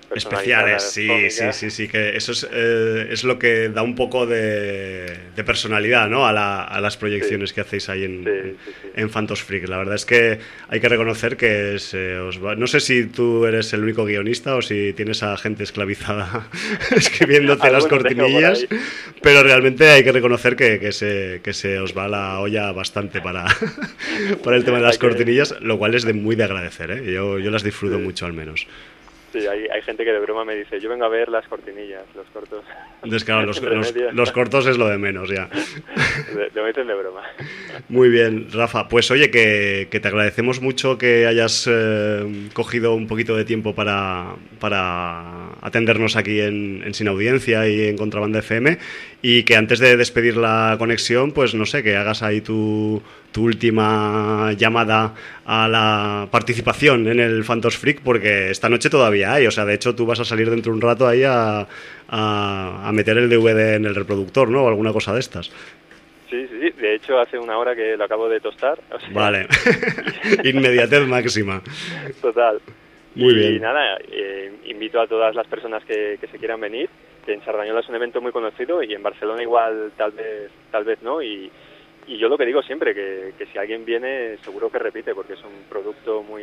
especiales, sí, sí, sí, sí, que eso es, eh, es lo que da un poco de, de personalidad, ¿no? a, la, a las proyecciones sí. que hacéis ahí en, sí, sí, sí. en Phantoms Freak. La verdad es que hay que reconocer que se os va... No sé si tú eres el único guionista o si tienes a gente esclavizada escribiéndote las cortinillas, pero realmente hay que reconocer que, que, se, que se os va la olla bastante para, para el tema de las cortinillas, lo cual es de muy de agradecer, ¿eh? Yo, yo las disfruto sí. mucho al menos. Sí, hay, hay gente que de broma me dice, yo vengo a ver las cortinillas, los cortos. Entonces, claro, los, los, los cortos es lo de menos ya. De, de meten de broma. Muy bien, Rafa. Pues oye, que, que te agradecemos mucho que hayas eh, cogido un poquito de tiempo para, para atendernos aquí en, en Sin Audiencia y en Contrabanda F M, y que antes de despedir la conexión, pues no sé, que hagas ahí tu... tu última llamada a la participación en el Phantoms Freak, porque esta noche todavía hay, o sea, de hecho tú vas a salir dentro de un rato ahí a, a, a meter el D V D en el reproductor, ¿no? O alguna cosa de estas. Sí, sí, de hecho hace una hora que lo acabo de tostar. O sea, vale, inmediatez máxima. Total. Muy y bien. Y nada, eh, invito a todas las personas que, que se quieran venir, que en Sardañola es un evento muy conocido y en Barcelona igual tal vez, tal vez no, y Y yo lo que digo siempre, que, que si alguien viene seguro que repite, porque es un producto muy...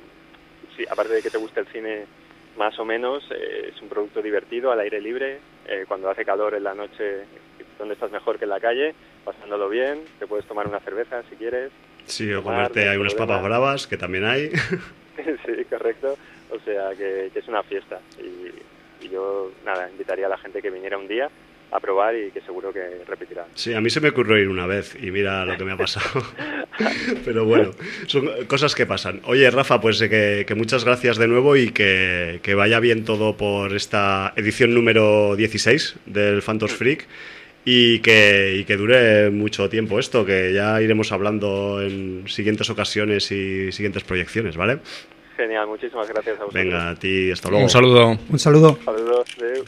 Sí, aparte de que te guste el cine más o menos, eh, es un producto divertido, al aire libre, eh, cuando hace calor en la noche, donde estás mejor que en la calle, pasándolo bien, te puedes tomar una cerveza si quieres. Sí, o comerte hay unas papas bravas, que también hay. Sí, correcto, o sea que, que es una fiesta. Y, y yo, nada, invitaría a la gente que viniera un día a probar y que seguro que repetirá. Sí, a mí se me ocurrió ir una vez y mira lo que me ha pasado. Pero bueno, son cosas que pasan. Oye, Rafa, pues que, que muchas gracias de nuevo y que, que vaya bien todo por esta edición número dieciséis del Phantoms Freak y que, y que dure mucho tiempo esto, que ya iremos hablando en siguientes ocasiones y siguientes proyecciones, ¿vale? Genial, muchísimas gracias a vosotros. Venga, a ti, hasta luego. Un saludo. Un saludo. Saludos. Adeu.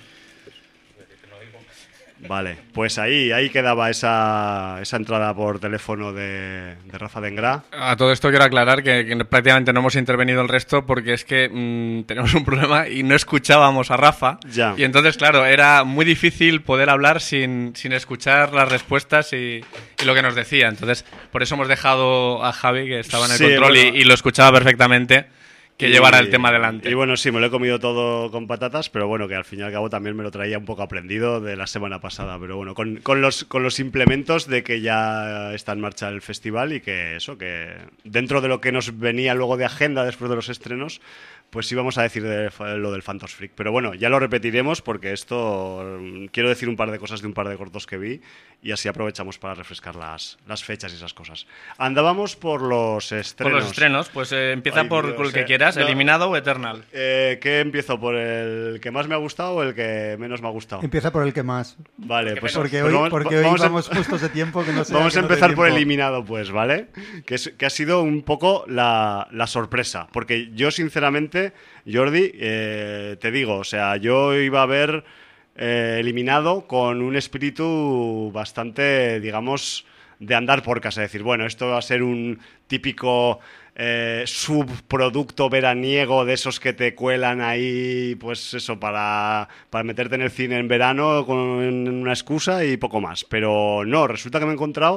Vale, pues ahí, ahí quedaba esa, esa entrada por teléfono de, de Rafa Dengrá. A todo esto quiero aclarar que, que prácticamente no hemos intervenido el resto porque es que mmm, tenemos un problema y no escuchábamos a Rafa. Ya. Y entonces, claro, era muy difícil poder hablar sin, sin escuchar las respuestas y, y lo que nos decía. Entonces, por eso hemos dejado a Javi, que estaba en el Sí, control bueno. y, y lo escuchaba perfectamente, que Y- llevara el tema adelante. Y bueno, sí, me lo he comido todo con patatas, pero bueno, que al fin y al cabo también me lo traía un poco aprendido de la semana pasada. Pero bueno, con, con los, con los implementos de que ya está en marcha el festival y que eso, que dentro de lo que nos venía luego de agenda después de los estrenos, pues sí vamos a decir de, lo del Phantoms Freak. Pero bueno, ya lo repetiremos porque esto, mm, quiero decir un par de cosas de un par de cortos que vi y así aprovechamos para refrescar las, las fechas y esas cosas. Andábamos por los Por estrenos. los estrenos, pues eh, empieza Ay, por Dios, el que eh. quieras, No. Eliminado o Eternal. Eh, ¿Qué empiezo? ¿Por el que más me ha gustado o el que menos me ha gustado? Empieza por el que más. Vale, pues, Porque pues hoy, vamos, porque hoy vamos a- vamos justos de tiempo que no sea Vamos que a no dé empezar por tiempo. eliminado, pues, ¿vale? Que, es- que ha sido un poco la, la sorpresa. Porque yo, sinceramente, Jordi, eh, te digo, o sea, yo iba a ver eh, eliminado con un espíritu bastante, digamos, de andar por casa. Es decir, bueno, esto va a ser un típico eh, subproducto veraniego de esos que te cuelan ahí, pues eso, para, para meterte en el cine en verano con una excusa y poco más. Pero no, resulta que me he encontrado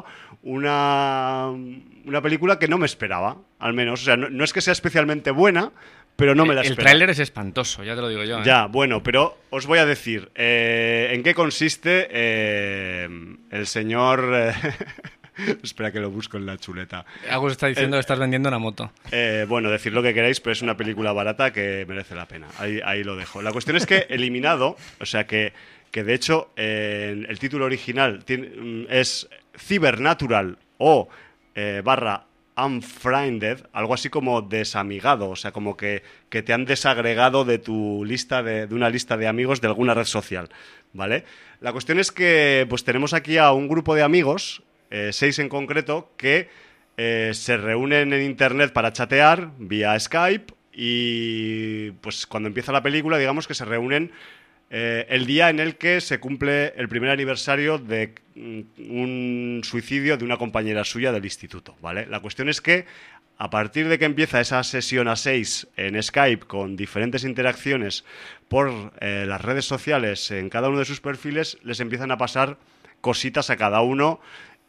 una, una película que no me esperaba, al menos. O sea, no, no es que sea especialmente buena, pero no me la El esperaba. tráiler es espantoso, ya te lo digo yo. ¿eh? Ya, bueno, pero os voy a decir eh, en qué consiste eh, el señor... eh, espera que lo busco en la chuleta. Agus está diciendo Eh, que estás vendiendo una moto. Eh, bueno, decir lo que queráis, pero es una película barata que merece la pena. Ahí, ahí lo dejo. La cuestión es que Eliminado, o sea que, que de hecho eh, el título original tiene- mm, es Cybernatural o eh, barra Unfriended, algo así como desamigado, o sea, como que, que te han desagregado de tu lista de, de una lista de amigos de alguna red social, ¿vale? La cuestión es que pues tenemos aquí a un grupo de amigos, eh, seis en concreto, que eh, se reúnen en internet para chatear vía Skype y pues cuando empieza la película digamos que se reúnen eh, el día en el que se cumple el primer aniversario de mm, un suicidio de una compañera suya del instituto, ¿vale? La cuestión es que a partir de que empieza esa sesión a seis en Skype con diferentes interacciones por eh, las redes sociales en cada uno de sus perfiles, les empiezan a pasar cositas a cada uno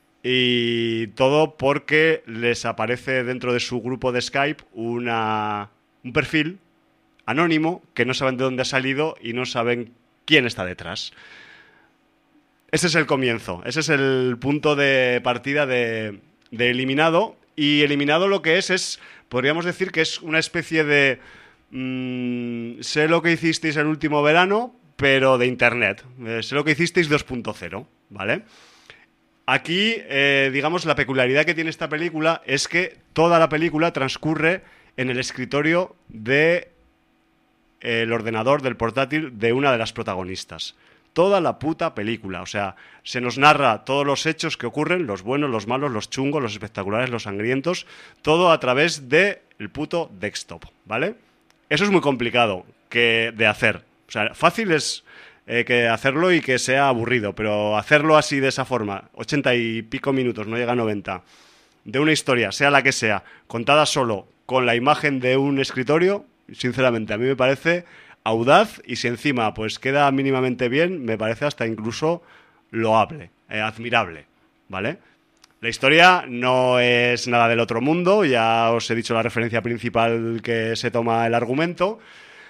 y todo porque les aparece dentro de su grupo de Skype una, un perfil anónimo que no saben de dónde ha salido y no saben quién está detrás. Ese es el comienzo, ese es el punto de partida de, de Eliminado. Y Eliminado lo que es, es, podríamos decir que es una especie de mmm, sé lo que hicisteis el último verano, pero de Internet. Eh, sé lo que hicisteis dos punto cero, ¿vale? Aquí, eh, digamos, la peculiaridad que tiene esta película es que toda la película transcurre en el escritorio de eh, el ordenador del portátil de una de las protagonistas. Toda la puta película, o sea, se nos narra todos los hechos que ocurren, los buenos, los malos, los chungos, los espectaculares, los sangrientos, todo a través del puto desktop, ¿vale? Eso es muy complicado que de hacer. O sea, fácil es eh, que hacerlo y que sea aburrido, pero hacerlo así de esa forma, ochenta y pico minutos, no llega a noventa, de una historia, sea la que sea, contada solo con la imagen de un escritorio, sinceramente, a mí me parece audaz y si encima pues queda mínimamente bien, me parece hasta incluso loable, eh, admirable, ¿vale? La historia no es nada del otro mundo, ya os he dicho la referencia principal que se toma el argumento,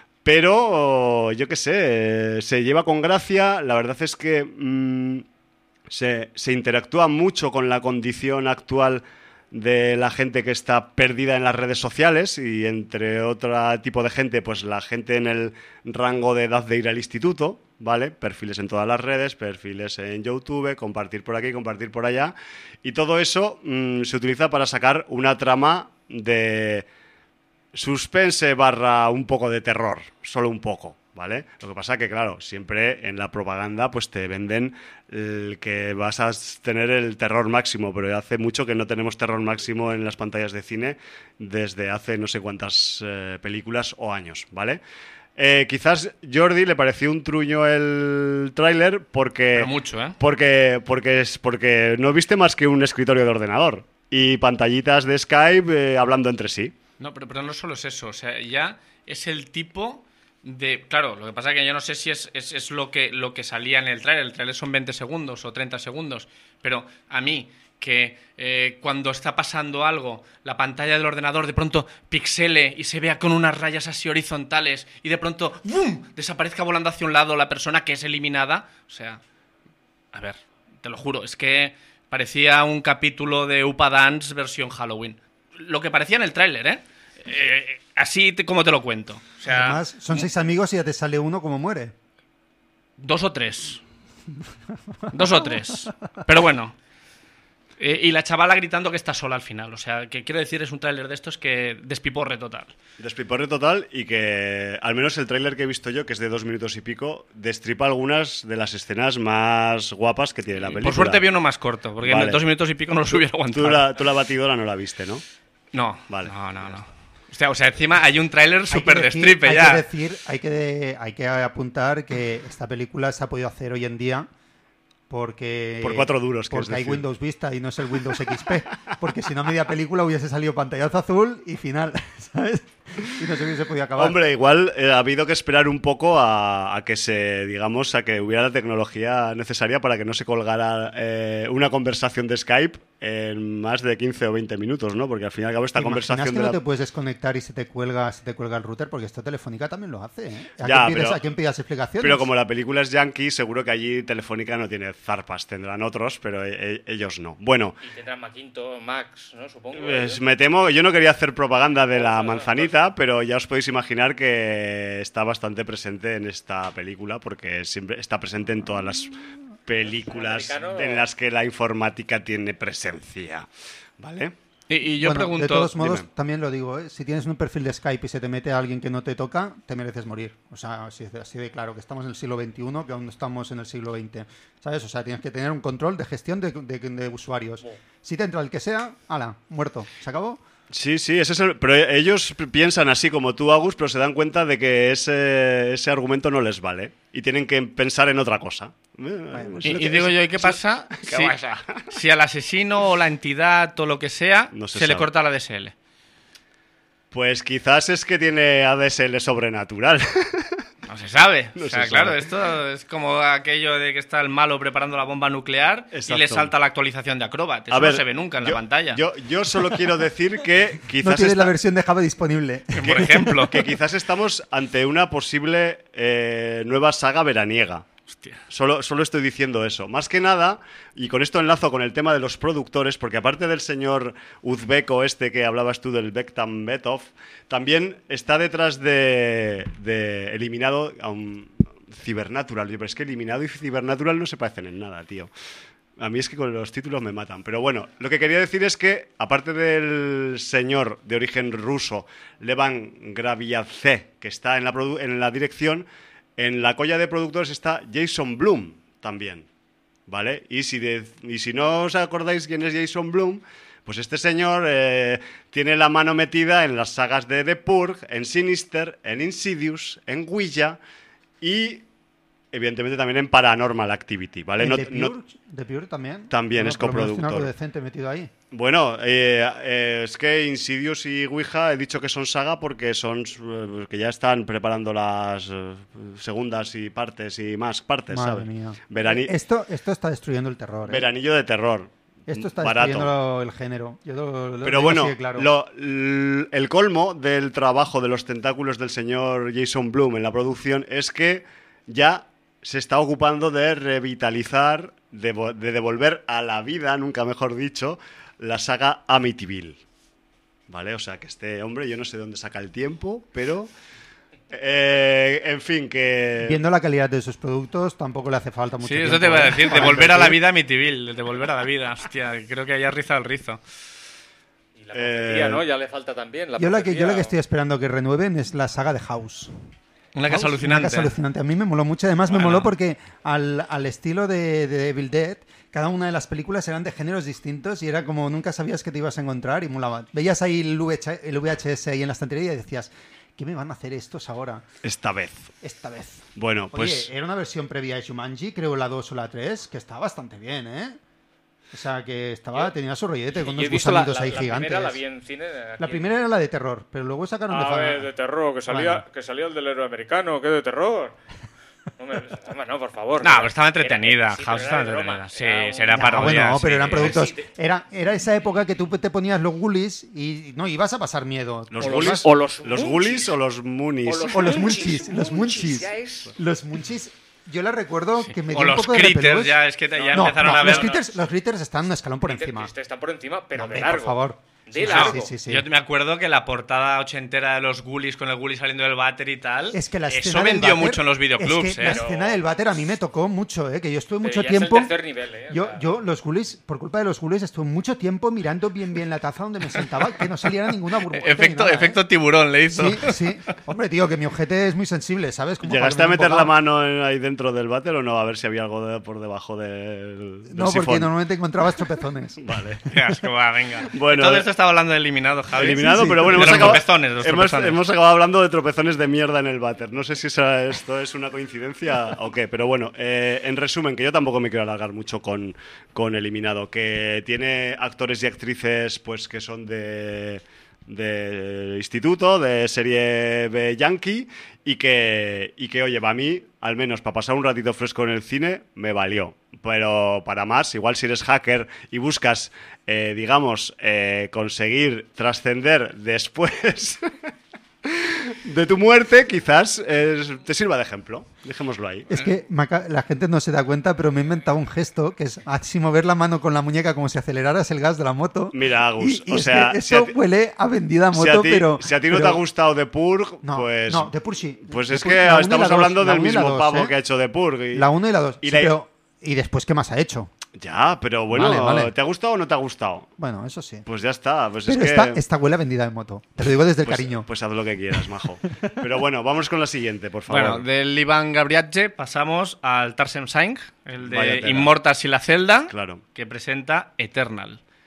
pero yo qué sé, se lleva con gracia, la verdad es que mmm, se, se interactúa mucho con la condición actual de la gente que está perdida en las redes sociales y entre otro tipo de gente, pues la gente en el rango de edad de ir al instituto, ¿vale? Perfiles en todas las redes, perfiles en YouTube, compartir por aquí, compartir por allá y todo eso mmm, se utiliza para sacar una trama de suspense barra un poco de terror, solo un poco, ¿vale? Lo que pasa que, claro, siempre en la propaganda pues te venden el que vas a tener el terror máximo, pero hace mucho que no tenemos terror máximo en las pantallas de cine desde hace no sé cuántas eh, películas o años, ¿vale? Eh, quizás Jordi le pareció un truño el tráiler porque... Pero mucho, ¿eh? Porque, porque, es, porque no viste más que un escritorio de ordenador y pantallitas de Skype eh, hablando entre sí. No, pero, pero no solo es eso, o sea, ya es el tipo de... Claro, lo que pasa es que yo no sé si es, es, es lo, que, lo que salía en el tráiler, el tráiler son veinte segundos o treinta segundos, pero a mí, que eh, cuando está pasando algo, la pantalla del ordenador de pronto pixele y se vea con unas rayas así horizontales y de pronto ¡bum!, desaparezca volando hacia un lado la persona que es eliminada, o sea, a ver, te lo juro, es que parecía un capítulo de Upa Dance versión Halloween. Lo que parecía en el tráiler, ¿eh? eh así te, como te lo cuento. O sea, además, son seis amigos y ya te sale uno como muere. Dos o tres. Dos o tres. Pero bueno. Eh, y la chavala gritando que está sola al final. O sea, que quiero decir, es un tráiler de estos que despiporre total. Despiporre total y que, al menos el tráiler que he visto yo, que es de dos minutos y pico, destripa algunas de las escenas más guapas que tiene la película. Por suerte vi uno más corto, porque vale. En dos minutos y pico no los hubiera aguantado. Tú la, tú la batidora no la viste, ¿no? No, vale. no, no, no. O sea, o sea, encima hay un tráiler súper destripe hay ya. Que decir, hay, que de, hay que apuntar que esta película se ha podido hacer hoy en día porque... Por cuatro duros, que porque es hay decir. Windows Vista y no es el Windows X P. Porque si no, media película hubiese salido pantallazo azul y final, ¿sabes? Y no se hubiese podido acabar. Hombre, igual eh, ha habido que esperar un poco a, a que se, digamos, a que hubiera la tecnología necesaria para que no se colgara eh, una conversación de Skype en más de quince o veinte minutos, ¿no? Porque al fin y al cabo esta conversación que de no la... te puedes desconectar y se te cuelga, se te cuelga el router? Porque esto Telefónica también lo hace, ¿eh? ¿A, ya, quién pides, pero, ¿A quién pidas explicaciones? Pero como la película es yankee, seguro que allí Telefónica no tiene zarpas, tendrán otros, pero e- ellos no. Bueno... Y tendrán Macintosh, Max, ¿no? Supongo. Pues me temo, yo no quería hacer propaganda de la manzanita, pero ya os podéis imaginar que está bastante presente en esta película, porque siempre está presente en todas las películas en las que la informática tiene presencia, ¿vale? Y, y yo bueno, pregunto... de todos modos, dime. también lo digo, ¿eh? Si tienes un perfil de Skype y se te mete a alguien que no te toca, te mereces morir. O sea, así, así de claro, que estamos en el siglo veintiuno, que aún no estamos en el siglo veinte. ¿Sabes? O sea, tienes que tener un control de gestión de, de, de usuarios. Si te entra el que sea, ala, muerto. ¿Se acabó? Sí, sí, ese es el, pero ellos piensan así como tú, Agus, pero se dan cuenta de que ese, ese argumento no les vale y tienen que pensar en otra cosa. Bueno, y, y digo yo, ¿y qué pasa? ¿Qué si, pasa? Si al asesino o la entidad o lo que sea no se, se le corta la D S L. Pues quizás es que tiene A D S L sobrenatural. No se sabe. No o sea, se claro, sabe. Esto es como aquello de que está el malo preparando la bomba nuclear. Exacto. Y le salta la actualización de Acrobat. Eso a ver, no se ve nunca en yo, la pantalla. Yo, yo solo quiero decir que quizás... No tienes está... la versión de Java disponible. Que, por ejemplo. Que quizás estamos ante una posible eh, nueva saga veraniega. Hostia. Solo, solo estoy diciendo eso. Más que nada, y con esto enlazo con el tema de los productores, porque aparte del señor uzbeco este que hablabas tú, del Bektam Betov, también está detrás de, de Eliminado a un Cibernatural. Pero es que Eliminado y Cibernatural no se parecen en nada, tío. A mí es que con los títulos me matan. Pero bueno, lo que quería decir es que, aparte del señor de origen ruso, Levan Graviadze, que está en la, produ- en la dirección... En la colla de productores está Jason Blum también, ¿vale? Y si, de, y si no os acordáis quién es Jason Blum, pues este señor eh, tiene la mano metida en las sagas de The Purge, en Sinister, en Insidious, en Ouija y, evidentemente, también en Paranormal Activity, ¿vale? ¿En no, The, Purge, no, ¿The Purge también? También bueno, es coproductor. Tiene algo decente metido ahí. Bueno, eh, eh, es que Insidious y Ouija he dicho que son saga porque son eh, que ya están preparando las eh, segundas y partes y más partes, Madre ¿sabes? mía. Verani- esto, esto está destruyendo el terror. ¿eh? Veranillo de terror. Esto está barato. destruyendo el género. Yo lo, lo Pero digo bueno, así de claro. lo, l- el colmo del trabajo de los tentáculos del señor Jason Blum en la producción es que ya se está ocupando de revitalizar, de, vo- de devolver a la vida, nunca mejor dicho, la saga Amityville. ¿Vale? O sea, que este hombre, yo no sé de dónde saca el tiempo, pero... Eh, en fin, que... Viendo la calidad de sus productos, tampoco le hace falta mucho Sí, tiempo. eso te iba a decir, ¿eh? devolver a la vida Amityville, devolver a la vida. Hostia, creo que ahí ha rizado el rizo. Y la profecía, Eh, ¿no? Ya le falta también. La Yo la, que, yo la que profecía, estoy esperando que renueven es la saga de House. Una casa House, alucinante. Una casa alucinante. A mí me moló mucho. Además, Bueno. me moló porque al, al estilo de, de Evil Dead, cada una de las películas eran de géneros distintos y era como nunca sabías que te ibas a encontrar y molaba. Veías ahí el, V H, el V H S ahí en la estantería y decías, ¿qué me van a hacer estos ahora? Esta vez. Esta vez. Bueno, pues... Oye, era una versión previa de Jumanji, creo la dos o la tres, que está bastante bien, ¿eh? O sea, que estaba, Yo- tenía su rollete con Yo unos he visto la, gusanitos la, ahí la gigantes. primera, la vi en cine. aquí. La primera era la de terror, pero luego sacaron de A fama. ver, de terror, que salía, Bueno. que salía el del héroe americano, ¿qué de terror? No, me, no, no, por favor. No, Era- pero estaba entretenida. era- sí, House pero estaba era de broma, entretenida. Sí, era un- será Ya, parodia. bueno, pero sí. eran productos. Sí, te- Era, era esa época que tú te ponías los Ghoulies y no ibas a pasar miedo. ¿Los O los- Ghoulies? o los ¿Los Munchies. Ghoulies o los Moonies? O los- O los Munchies, Munchies, los Munchies, Munchies. ya es- Los Munchies, yo la recuerdo que me dio O un los poco de Critters, repelús. ya es que te- ya No, empezaron no, a ver. los critters, los critters están un escalón por Peter encima. Crister está por encima, pero No, de hombre, largo. por favor. De Sí, largo. sí, sí, sí. Yo me acuerdo que la portada ochentera de los Ghoulies con el Ghoulie saliendo del váter y tal. Es que la eso escena del vendió váter- mucho en los videoclubs, es que ¿eh? La escena del váter a mí me tocó mucho, ¿eh? Que yo estuve Pero mucho ya tiempo. Es el tercer nivel, ¿eh? O Yo, sea, yo, los Ghoulies, por culpa de los Ghoulies, estuve mucho tiempo mirando bien bien la taza donde me sentaba, que no saliera ninguna burbuja. Efecto, ni nada, ¿eh? efecto tiburón le hizo. Sí, sí. Hombre, tío, que mi ojete es muy sensible, ¿sabes? Como ¿Llegaste para a que me meter la ponga- mano en- ahí dentro del váter o no? A ver si había algo de- por debajo del, del No, porque sifón. normalmente encontrabas tropezones. Vale. Qué asco, va, venga. Bueno, Todo eh, esto estaba hablando de eliminado, Javi. Eliminado, Sí, sí. pero bueno, De hemos los acabado, tropezones, de los hemos, tropezones. hemos acabado hablando de tropezones de mierda en el váter. No sé si esa- esto es una coincidencia o qué, pero bueno, eh, en resumen, que yo tampoco me quiero alargar mucho con, con Eliminado, que tiene actores y actrices pues que son de, de instituto, de serie B yankee, y que, y que, oye, para mí, al menos para pasar un ratito fresco en el cine, me valió. Pero para más, igual si eres hacker y buscas, eh, digamos, eh, conseguir trascender después de tu muerte, quizás eh, te sirva de ejemplo. Dejémoslo ahí. Es que me aca- la gente no se da cuenta, pero me he inventado un gesto que es así mover la mano con la muñeca como si aceleraras el gas de la moto. Mira, Agus, Y- y o es sea, que si eso a ti- huele a vendida Si a moto, ti, pero... si a ti no pero- te ha gustado The Purge, No, pues... no, The Purge sí. Pues The es Purge, que la uno y estamos la dos, hablando la del uno y la mismo dos, pavo ¿eh? que ha hecho The Purge. Y- La uno y la dos. y Sí, la- pero... ¿Y después qué más ha hecho? Ya, pero bueno, Vale, vale. ¿te ha gustado o no te ha gustado? Bueno, eso sí. Pues ya está. Pues Pero es que... esta, esta huele a vendida de moto. Te lo digo desde el pues, cariño. pues haz lo que quieras, majo. Pero bueno, vamos con la siguiente, por favor. Bueno, del Iván Gabriadze pasamos al Tarsem Singh, el Vaya de tela. Immortals y la celda, Claro. que presenta Eternal.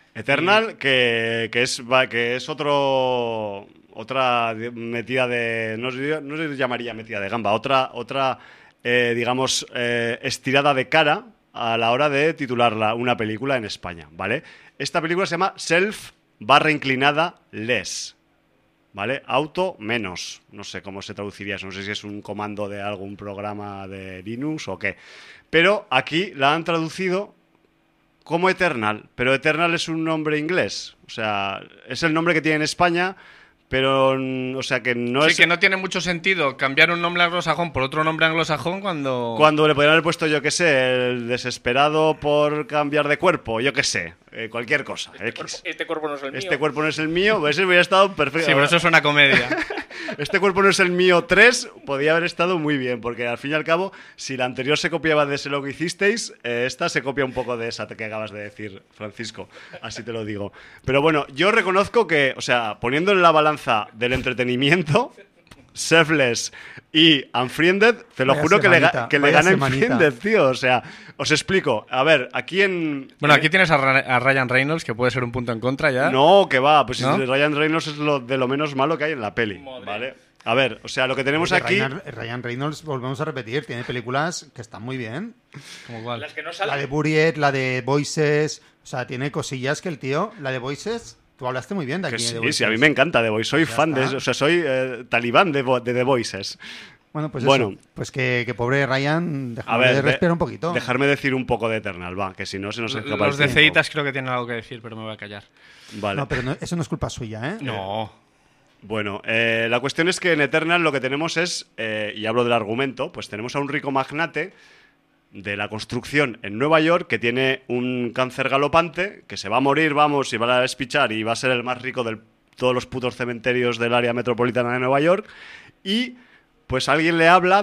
Eternal, y... que, que, es, que es otro... Otra metida de... No se, no se llamaría metida de gamba. Otra, otra eh, digamos, eh, estirada de cara a la hora de titularla una película en España, ¿vale? Esta película se llama Self barra inclinada less, ¿vale? Auto menos. No sé cómo se traduciría eso. No sé si es un comando de algún programa de Linux o qué. Pero aquí la han traducido como Eternal. Pero Eternal es un nombre inglés. O sea, es el nombre que tiene en España... Pero, o sea, que no sí, es... Sí, que no tiene mucho sentido cambiar un nombre anglosajón por otro nombre anglosajón cuando... Cuando le podrían haber puesto, yo qué sé, el desesperado por cambiar de cuerpo, yo qué sé, eh, cualquier cosa. Este cuerpo, este cuerpo no es el mío. Este cuerpo no es el mío, pues ese hubiera estado perfecto. Sí, pero eso es una comedia. Este cuerpo no es el mío tres, podía haber estado muy bien, porque al fin y al cabo, si la anterior se copiaba de ese lo que hicisteis, eh, esta se copia un poco de esa que acabas de decir, Francisco, así te lo digo. Pero bueno, yo reconozco que, o sea, poniendo en la balanza del entretenimiento, Selfless y Unfriended, te lo vaya juro semanita, que le, que le vaya gana semanita. Unfriended, tío. O sea, os explico. A ver, aquí en... Bueno, aquí tienes a, Ra- a Ryan Reynolds, que puede ser un punto en contra ya. No, que va. Pues ¿No? Ryan Reynolds es lo, de lo menos malo que hay en la peli, Madre. ¿vale? A ver, o sea, lo que tenemos Oye, aquí... Ryan, Ryan Reynolds, volvemos a repetir, tiene películas que están muy bien. Como cuál. Las que no La salen. de Buried, la de Voices, o sea, tiene cosillas que el tío, la de Voices, tú hablaste muy bien de Que aquí. de sí, Voices. sí, a mí me encanta The Voice. Soy Ya fan está. de... O sea, soy eh, talibán de, vo- de The Voices. Bueno, pues Bueno. eso, pues que, que pobre Ryan, A déjame ver, de de- respirar un poquito. dejarme decir un poco de Eternal, va, que si no se nos escapa Los el de tiempo. Ceitas creo que tienen algo que decir, pero me voy a callar. Vale. No, pero no- eso no es culpa suya, ¿eh? No. Bueno, eh, la cuestión es que en Eternal lo que tenemos es, eh, y hablo del argumento, pues tenemos a un rico magnate de la construcción en Nueva York que tiene un cáncer galopante, que se va a morir, vamos, y va a despichar y va a ser el más rico de todos los putos cementerios del área metropolitana de Nueva York, y pues alguien le habla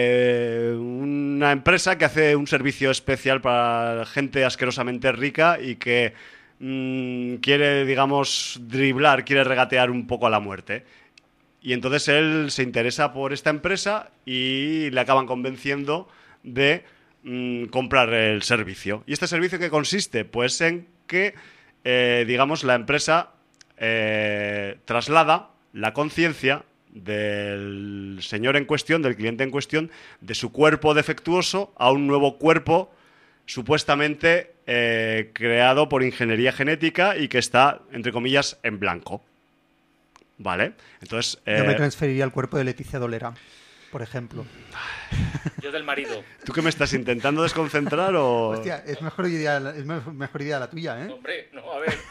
de una empresa que hace un servicio especial para gente asquerosamente rica y que mmm, quiere, digamos, driblar, quiere regatear un poco a la muerte. Y entonces él se interesa por esta empresa y le acaban convenciendo de mmm, comprar el servicio. ¿Y este servicio qué consiste? Pues en que, eh, digamos, la empresa eh, traslada la conciencia del señor en cuestión, del cliente en cuestión, de su cuerpo defectuoso a un nuevo cuerpo supuestamente eh, creado por ingeniería genética y que está, entre comillas, en blanco. ¿Vale? Entonces... Yo me eh, transferiría al cuerpo de Leticia Dolera, por ejemplo. Yo del marido. ¿Tú qué me estás intentando desconcentrar o...? Hostia, es mejor idea, es me- mejor idea la tuya, ¿eh? Hombre, no, a ver.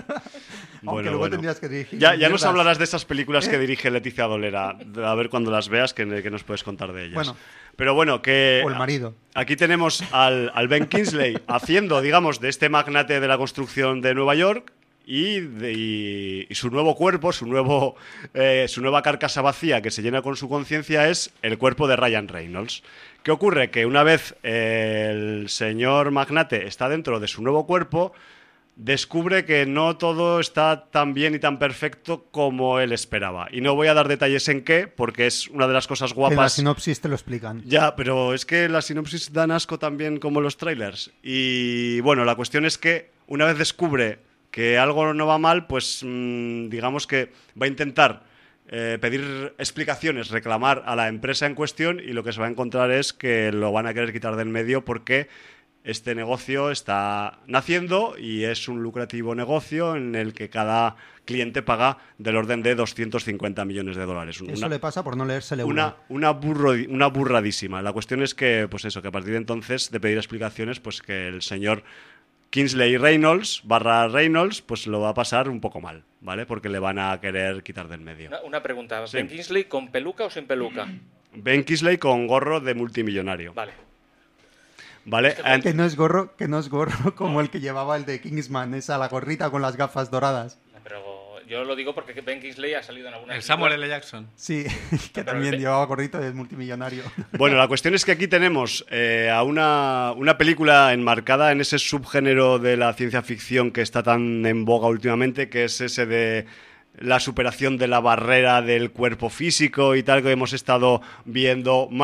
Aunque luego tendrías que dirigir Ya, ya nos mierdas. hablarás de esas películas que dirige Leticia Dolera. A ver cuando las veas, que, que nos puedes contar de ellas. Bueno. Pero bueno, que... O el marido. Aquí tenemos al, al Ben Kingsley haciendo, digamos, de este magnate de la construcción de Nueva York y, de- y- y su nuevo cuerpo, su, nuevo, eh, su nueva carcasa vacía que se llena con su conciencia es el cuerpo de Ryan Reynolds. ¿Qué ocurre? Que una vez eh, el señor magnate está dentro de su nuevo cuerpo, descubre que no todo está tan bien y tan perfecto como él esperaba. Y no voy a dar detalles en qué, porque es una de las cosas En la guapas. sinopsis te lo explican. Ya, pero es que las sinopsis dan asco también como los trailers. Y bueno, la cuestión es que una vez descubre que algo no va mal, pues mmm, digamos que va a intentar eh, pedir explicaciones, reclamar a la empresa en cuestión y lo que se va a encontrar es que lo van a querer quitar del medio porque este negocio está naciendo y es un lucrativo negocio en el que cada cliente paga del orden de doscientos cincuenta millones de dólares. Eso Una- le pasa por no leerse el una, una, burro, una burradísima. La cuestión es que, pues eso, que a partir de entonces, de pedir explicaciones, pues que el señor Kingsley Reynolds, barra Reynolds, pues lo va a pasar un poco mal, ¿vale? Porque le van a querer quitar del medio. Una, una pregunta. Sí. ¿Ben Kingsley con peluca o sin peluca? Ben Kingsley con gorro de multimillonario, Vale. ¿vale? En- Que no es gorro, que no es gorro como el que llevaba el de Kingsman, esa la gorrita con las gafas doradas. No, pero yo lo digo porque Ben Kingsley ha salido en alguna El película. Samuel L. Jackson. Sí, que Pero también el- llevaba gorrito de multimillonario. Bueno, la cuestión es que aquí tenemos eh, a una, una película enmarcada en ese subgénero de la ciencia ficción que está tan en boga últimamente, que es ese de la superación de la barrera del cuerpo físico y tal, que hemos estado viendo más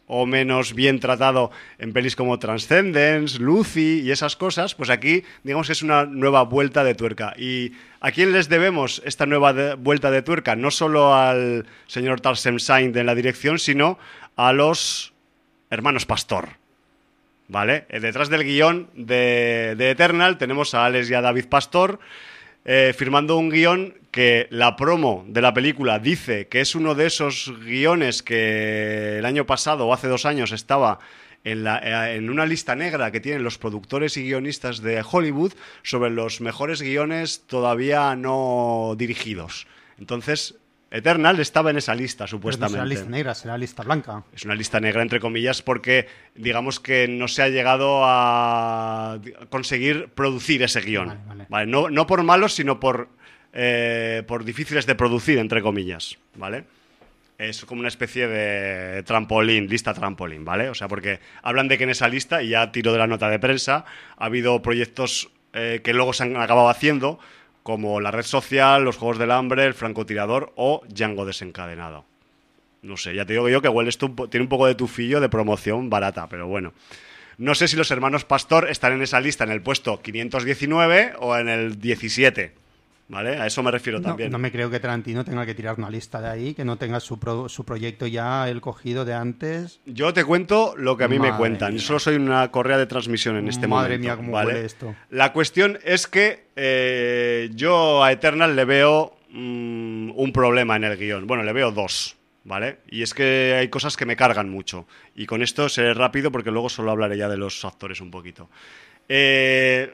o menos bien tratado en pelis como Transcendence, Lucy y esas cosas, pues aquí digamos que es una nueva vuelta de tuerca. ¿Y a quién les debemos esta nueva de, vuelta de tuerca? No solo al señor Tarsem Saint en la dirección, sino a los hermanos Pastor, ¿vale? Eh, detrás del guión de, de Eternal tenemos a Alex y a David Pastor eh, firmando un guión que la promo de la película dice que es uno de esos guiones que el año pasado o hace dos años estaba en, la, en una lista negra que tienen los productores y guionistas de Hollywood sobre los mejores guiones todavía no dirigidos. Entonces, Eternal estaba en esa lista, supuestamente. Pero no será lista negra, será lista blanca. Es una lista negra, entre comillas, porque digamos que no se ha llegado a conseguir producir ese guión. Vale, vale. Vale, no, no por malos, sino por, eh, por difíciles de producir, entre comillas, ¿vale? Es como una especie de trampolín, lista trampolín, ¿vale? O sea, porque hablan de que en esa lista, y ya tiro de la nota de prensa, ha habido proyectos eh, que luego se han acabado haciendo, como La Red Social, Los Juegos del Hambre, El Francotirador o Django Desencadenado. No sé, ya te digo yo que huele esto un tiene un poco de tufillo de promoción barata, pero bueno. No sé si los hermanos Pastor están en esa lista en el puesto quinientos diecinueve o en el diecisiete, ¿vale? A eso me refiero no, también. No me creo que Tarantino tenga que tirar una lista de ahí, que no tenga su, pro, su proyecto ya el cogido de antes. Yo te cuento lo que a mí Madre me cuentan. mía. Yo solo soy una correa de transmisión en este Madre momento. mía, cómo ¿vale? huele esto. La cuestión es que eh, yo a Eternal le veo mmm, un problema en el guión. Bueno, le veo dos, ¿vale? Y es que hay cosas que me cargan mucho. Y con esto seré rápido porque luego solo hablaré ya de los actores un poquito. Eh...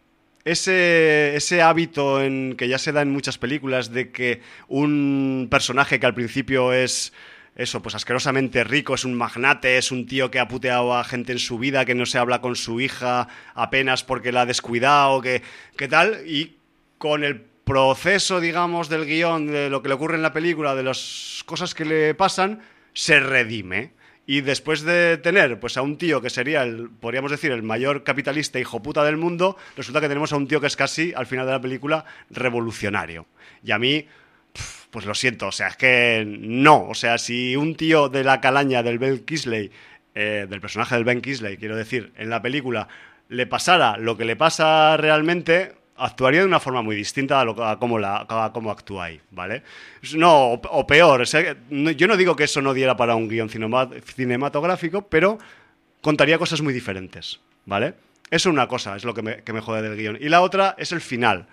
Ese, ese hábito en, que ya se da en muchas películas de que un personaje que al principio es eso, pues asquerosamente rico, es un magnate, es un tío que ha puteado a gente en su vida, que no se habla con su hija apenas porque la ha descuidado, que, que tal, y con el proceso, digamos, del guión, de lo que le ocurre en la película, de las cosas que le pasan, se redime. Y después de tener pues a un tío que sería, el, podríamos decir, el mayor capitalista hijo puta del mundo, resulta que tenemos a un tío que es casi, al final de la película, revolucionario. Y a mí, pues lo siento, o sea, es que no. O sea, si un tío de la calaña del Ben Kingsley, eh, del personaje del Ben Kingsley, quiero decir, en la película, le pasara lo que le pasa realmente, actuaría de una forma muy distinta a, lo, a, cómo, la, a cómo actúa ahí, ¿vale? No, o, o peor, o sea, no, yo no digo que eso no diera para un guión cinematográfico, pero contaría cosas muy diferentes, ¿vale? Eso es una cosa, es lo que me, que me jode del guión. Y la otra es el final.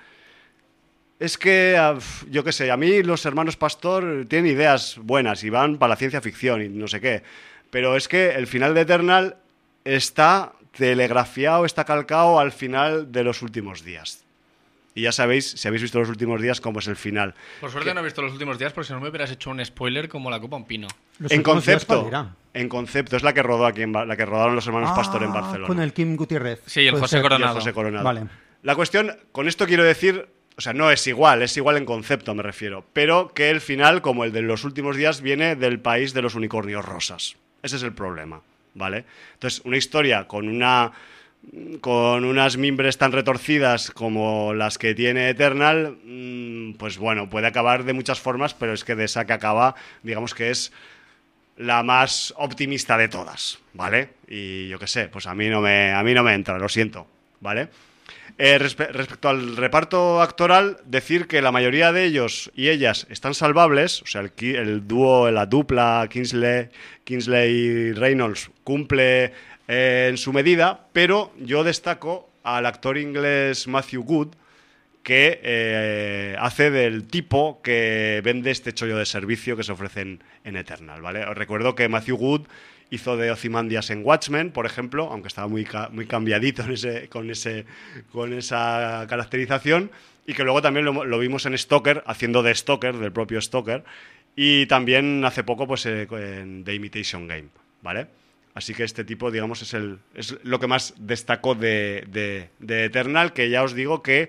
Es que, yo qué sé, a mí los hermanos Pastor tienen ideas buenas y van para la ciencia ficción y no sé qué, pero es que el final de Eternal está telegrafiado, está calcado al final de Los Últimos Días. Y ya sabéis, si habéis visto Los Últimos Días, cómo es el final. Por suerte que... no he visto Los Últimos Días, porque si no me hubieras hecho un spoiler como la copa un pino. En concepto, en concepto, es la que rodó aquí en, la que rodaron los hermanos ah, Pastor en Barcelona. Con el Kim Gutiérrez. Sí, y el José Coronado. Y el José Coronado. Vale. La cuestión, con esto quiero decir, o sea, no es igual, es igual en concepto, me refiero, pero que el final, como el de Los Últimos Días, viene del país de los unicornios rosas. Ese es el problema, ¿vale? Entonces, una historia con una... con unas mimbres tan retorcidas como las que tiene Eternal, pues bueno, puede acabar de muchas formas, pero es que de esa que acaba, digamos que es la más optimista de todas, ¿vale? Y yo qué sé, pues a mí no me, a mí no me entra, lo siento, ¿vale? Eh, respe- respecto al reparto actoral, decir que la mayoría de ellos y ellas están salvables, o sea, el, el dúo, la dupla Kingsley, Kingsley y Reynolds cumple Eh, en su medida, pero yo destaco al actor inglés Matthew Good, que eh, hace del tipo que vende este chollo de servicio que se ofrece en, en Eternal, ¿vale? Os recuerdo que Matthew Good hizo de Ozymandias en Watchmen, por ejemplo, aunque estaba muy, ca- muy cambiadito en ese, con, ese, con esa caracterización, y que luego también lo, lo vimos en Stoker, haciendo de Stoker, del propio Stoker, y también hace poco pues eh, en The Imitation Game, ¿vale? Así que este tipo, digamos, es, el, es lo que más destacó de, de, de Eternal, que ya os digo que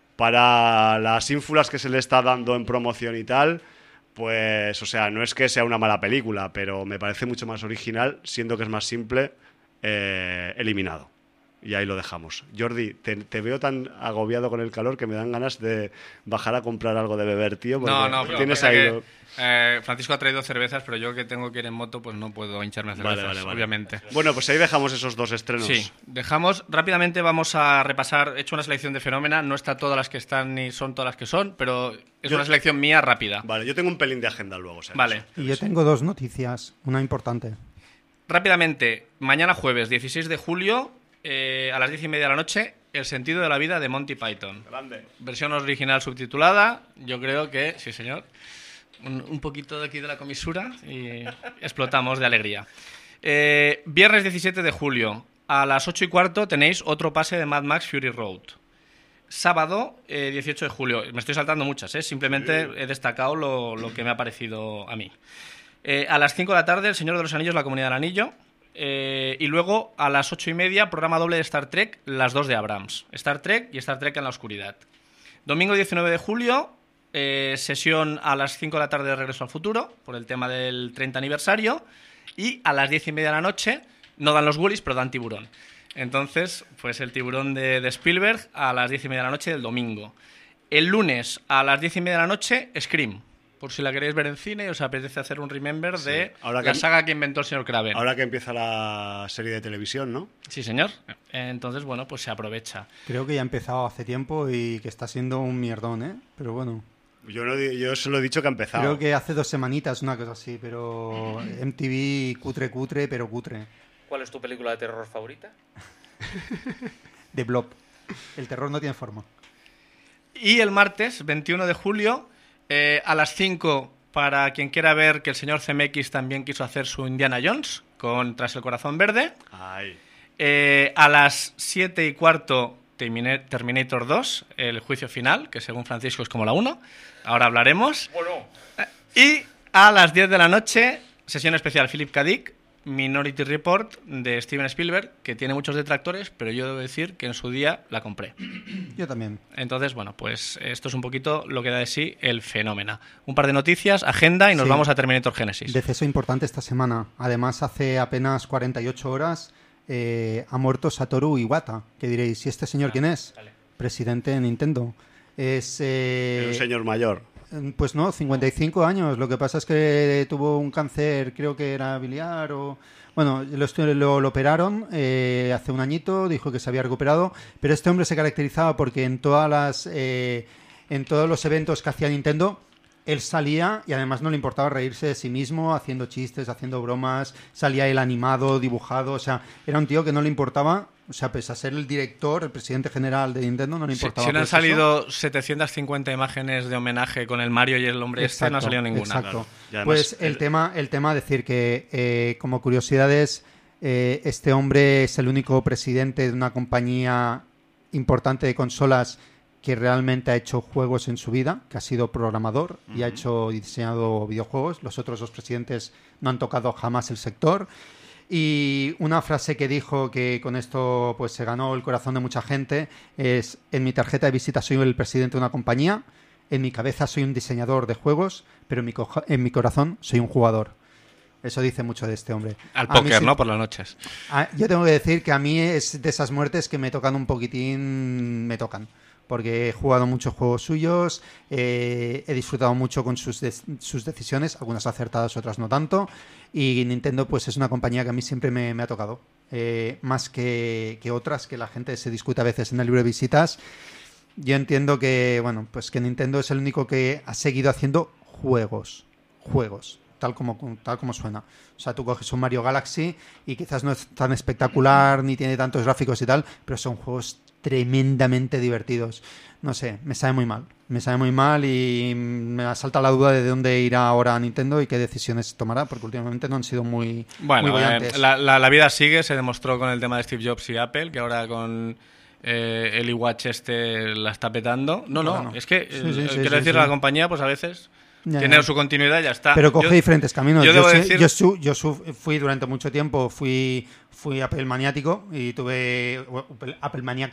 para las ínfulas que se le está dando en promoción y tal, pues, o sea, no es que sea una mala película, pero me parece mucho más original, siendo que es más simple, eh, eliminado. Y ahí lo dejamos. Jordi, te, te veo tan agobiado con el calor que me dan ganas de bajar a comprar algo de beber, tío. No, no, pero tienes ahí que, lo... eh, Francisco ha traído cervezas, pero yo que tengo que ir en moto, pues no puedo hincharme a cervezas, vale, vale, vale. obviamente. Bueno, pues ahí dejamos esos dos estrenos. Sí, dejamos. Rápidamente vamos a repasar. He hecho una selección de Fenómena. No está todas las que están ni son todas las que son, pero es yo... una selección mía rápida. Vale, yo tengo un pelín de agenda luego. ¿Sabes? Vale. Y yo tengo dos noticias, una importante. Rápidamente, mañana jueves, dieciséis de julio, eh, a las diez y media de la noche, El sentido de la vida de Monty Python. Grande. Versión original subtitulada. Yo creo que, sí señor, un, un poquito de aquí de la comisura y explotamos de alegría. Eh, viernes diecisiete de julio, a las ocho y cuarto tenéis otro pase de Mad Max Fury Road. Sábado, eh, dieciocho de julio. Me estoy saltando muchas, ¿eh? Simplemente sí. He destacado lo, lo que me ha parecido a mí. Eh, a las cinco de la tarde, El Señor de los Anillos, La Comunidad del Anillo. Eh, y luego, a las ocho y media, programa doble de Star Trek, las dos de Abrams. Star Trek y Star Trek en la oscuridad. Domingo diecinueve de julio, eh, sesión a las cinco de la tarde de Regreso al Futuro, por el tema del treinta aniversario. Y a las diez y media de la noche, no dan los Woolies, pero dan Tiburón. Entonces, pues el Tiburón de, de Spielberg a las diez y media de la noche del domingo. El lunes, a las diez y media de la noche, Scream. Por si la queréis ver en cine y os apetece hacer un remember sí. de ahora que, la saga que inventó el señor Craven. Ahora que empieza la serie de televisión, ¿no? Sí, señor. Entonces, bueno, pues se aprovecha. Creo que ya ha empezado hace tiempo y que está siendo un mierdón, ¿eh? Pero bueno. Yo, no, yo solo he dicho que ha empezado. Creo que hace dos semanitas, una cosa así, pero M T V cutre, cutre, pero cutre. ¿Cuál es tu película de terror favorita? The Blob. El terror no tiene forma. Y el martes, veintiuno de julio... Eh, a las cinco, para quien quiera ver que el señor C M X también quiso hacer su Indiana Jones con Tras el Corazón Verde. Ay. Eh, a las siete y cuarto, Terminator dos, el juicio final, que según Francisco es como la uno. Ahora hablaremos. Bueno. Y a las diez de la noche, sesión especial Philip K. Dick, Minority Report de Steven Spielberg, que tiene muchos detractores, pero yo debo decir que en su día la compré. Yo también. Entonces, bueno, pues esto es un poquito lo que da de sí el Fenómena. Un par de noticias, agenda y nos sí. vamos a Terminator Genesis. Deceso importante esta semana. Además, hace apenas cuarenta y ocho horas eh, ha muerto Satoru Iwata. Que diréis, ¿y este señor ah, quién es? Vale. Presidente de Nintendo. Es eh... un señor mayor. Pues no, cincuenta y cinco años. Lo que pasa es que tuvo un cáncer, creo que era biliar o... Bueno, lo, lo, lo operaron eh, hace un añito, dijo que se había recuperado, pero este hombre se caracterizaba porque en todas las eh, en todos los eventos que hacía Nintendo, él salía y además no le importaba reírse de sí mismo, haciendo chistes, haciendo bromas, salía él animado, dibujado, o sea, era un tío que no le importaba... O sea, pese a ser el director, el presidente general de Nintendo, no le importaba. Si, si no han salido eso. setecientas cincuenta imágenes de homenaje con el Mario y el hombre exacto, este, no ha salido ninguna. Exacto. Claro. Además, pues el, el tema, el tema decir que, eh, como curiosidades, eh, este hombre es el único presidente de una compañía importante de consolas que realmente ha hecho juegos en su vida, que ha sido programador uh-huh. y ha hecho y diseñado videojuegos. Los otros dos presidentes no han tocado jamás el sector. Y una frase que dijo que con esto pues se ganó el corazón de mucha gente es: en mi tarjeta de visita soy el presidente de una compañía, en mi cabeza soy un diseñador de juegos, pero en mi, co- en mi corazón soy un jugador. Eso dice mucho de este hombre. Al póker, sí, ¿no? Por las noches. A, yo tengo que decir que a mí es de esas muertes que me tocan un poquitín, me tocan. Porque he jugado muchos juegos suyos, eh, he disfrutado mucho con sus, de- sus decisiones, algunas acertadas, otras no tanto, y Nintendo pues es una compañía que a mí siempre me, me ha tocado, eh, más que, que otras que la gente se discute a veces en el libro de visitas. Yo entiendo que, bueno, pues que Nintendo es el único que ha seguido haciendo juegos, juegos, tal como, tal como suena. O sea, tú coges un Mario Galaxy y quizás no es tan espectacular ni tiene tantos gráficos y tal, pero son juegos tremendamente divertidos. No sé, me sabe muy mal. Me sabe muy mal y me asalta la duda de dónde irá ahora Nintendo y qué decisiones tomará, porque últimamente no han sido muy, bueno, muy brillantes. Eh, la, la, la vida sigue, se demostró con el tema de Steve Jobs y Apple, que ahora con eh, el iWatch este la está petando. No, no, bueno, es que, sí, sí, eh, sí, quiero sí, decir, sí. La compañía pues a veces... Ya, tiene ya. Su continuidad, ya está. Pero coge yo, diferentes caminos. Yo, yo, debo sé, decir... yo, su, yo su, fui durante mucho tiempo, fui, fui Apple maniático y tuve Apple maníaco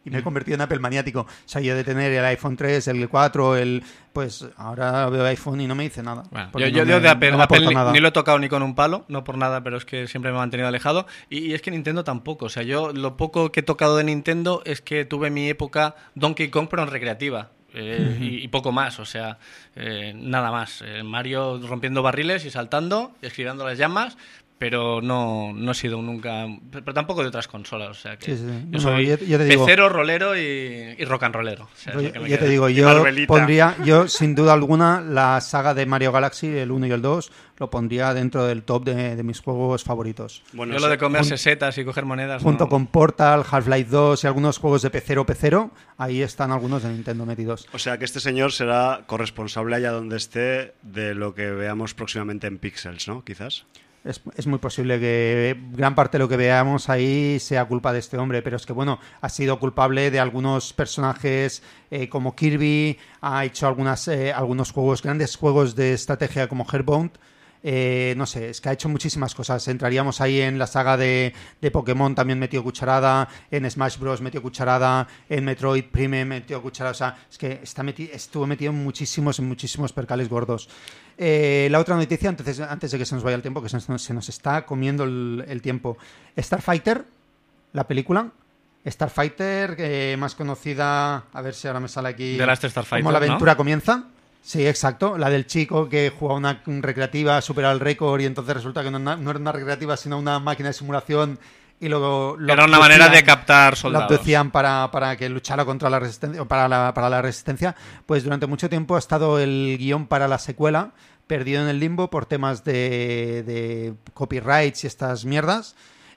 y me he convertido en Apple maniático. O sea, yo de tener el iPhone tres, el cuatro, el pues ahora veo iPhone y no me dice nada. Bueno, yo no yo me, de Apple, no me Apple ni, nada. ni lo he tocado ni con un palo, no por nada, pero es que siempre me he mantenido alejado. Y, y es que Nintendo tampoco. O sea, yo lo poco que he tocado de Nintendo es que tuve mi época Donkey Kong, pero en recreativa. Eh, uh-huh. y, y poco más, o sea, eh, nada más. Eh, Mario rompiendo barriles y saltando, esquivando las llamas, pero no, no he sido nunca... Pero tampoco de otras consolas, o sea que... Sí, sí. Yo no, soy yo, yo te digo, pecero, rolero y, y rock and rollero. O sea, yo, es lo que me yo queda. te digo, yo pondría, yo sin duda alguna, la saga de Mario Galaxy, el uno y el dos, lo pondría dentro del top de, de mis juegos favoritos. Bueno, yo lo de comerse setas y coger monedas... Junto no. con Portal, Half-Life dos y algunos juegos de pecero pecero, ahí están algunos de Nintendo metidos. O sea que este señor será corresponsable allá donde esté de lo que veamos próximamente en Pixels, ¿no? Quizás. Es, es muy posible que gran parte de lo que veamos ahí sea culpa de este hombre, pero es que, bueno, ha sido culpable de algunos personajes eh, como Kirby, ha hecho algunas, eh, algunos juegos, grandes juegos de estrategia como Earthbound. Eh, no sé, es que ha hecho muchísimas cosas. Entraríamos ahí en la saga de, de Pokémon, también metió cucharada, en Smash Bros. Metió cucharada, en Metroid Prime metió cucharada. O sea, es que está meti- estuvo metido en muchísimos, en muchísimos percales gordos. Eh, la otra noticia, antes, antes de que se nos vaya el tiempo, que se nos, se nos está comiendo el, el tiempo. Starfighter, la película. Starfighter, eh, más conocida, a ver si ahora me sale aquí, The Last Starfighter, como la aventura ¿no? comienza. Sí, exacto, la del chico que jugaba una recreativa, supera el récord y entonces resulta que no, no era una recreativa sino una máquina de simulación y luego lo era una manera de captar soldados. Lo abducían para, para que luchara contra la resistencia, para la, para la resistencia. Pues durante mucho tiempo ha estado el guión para la secuela perdido en el limbo por temas de, de copyrights y estas mierdas.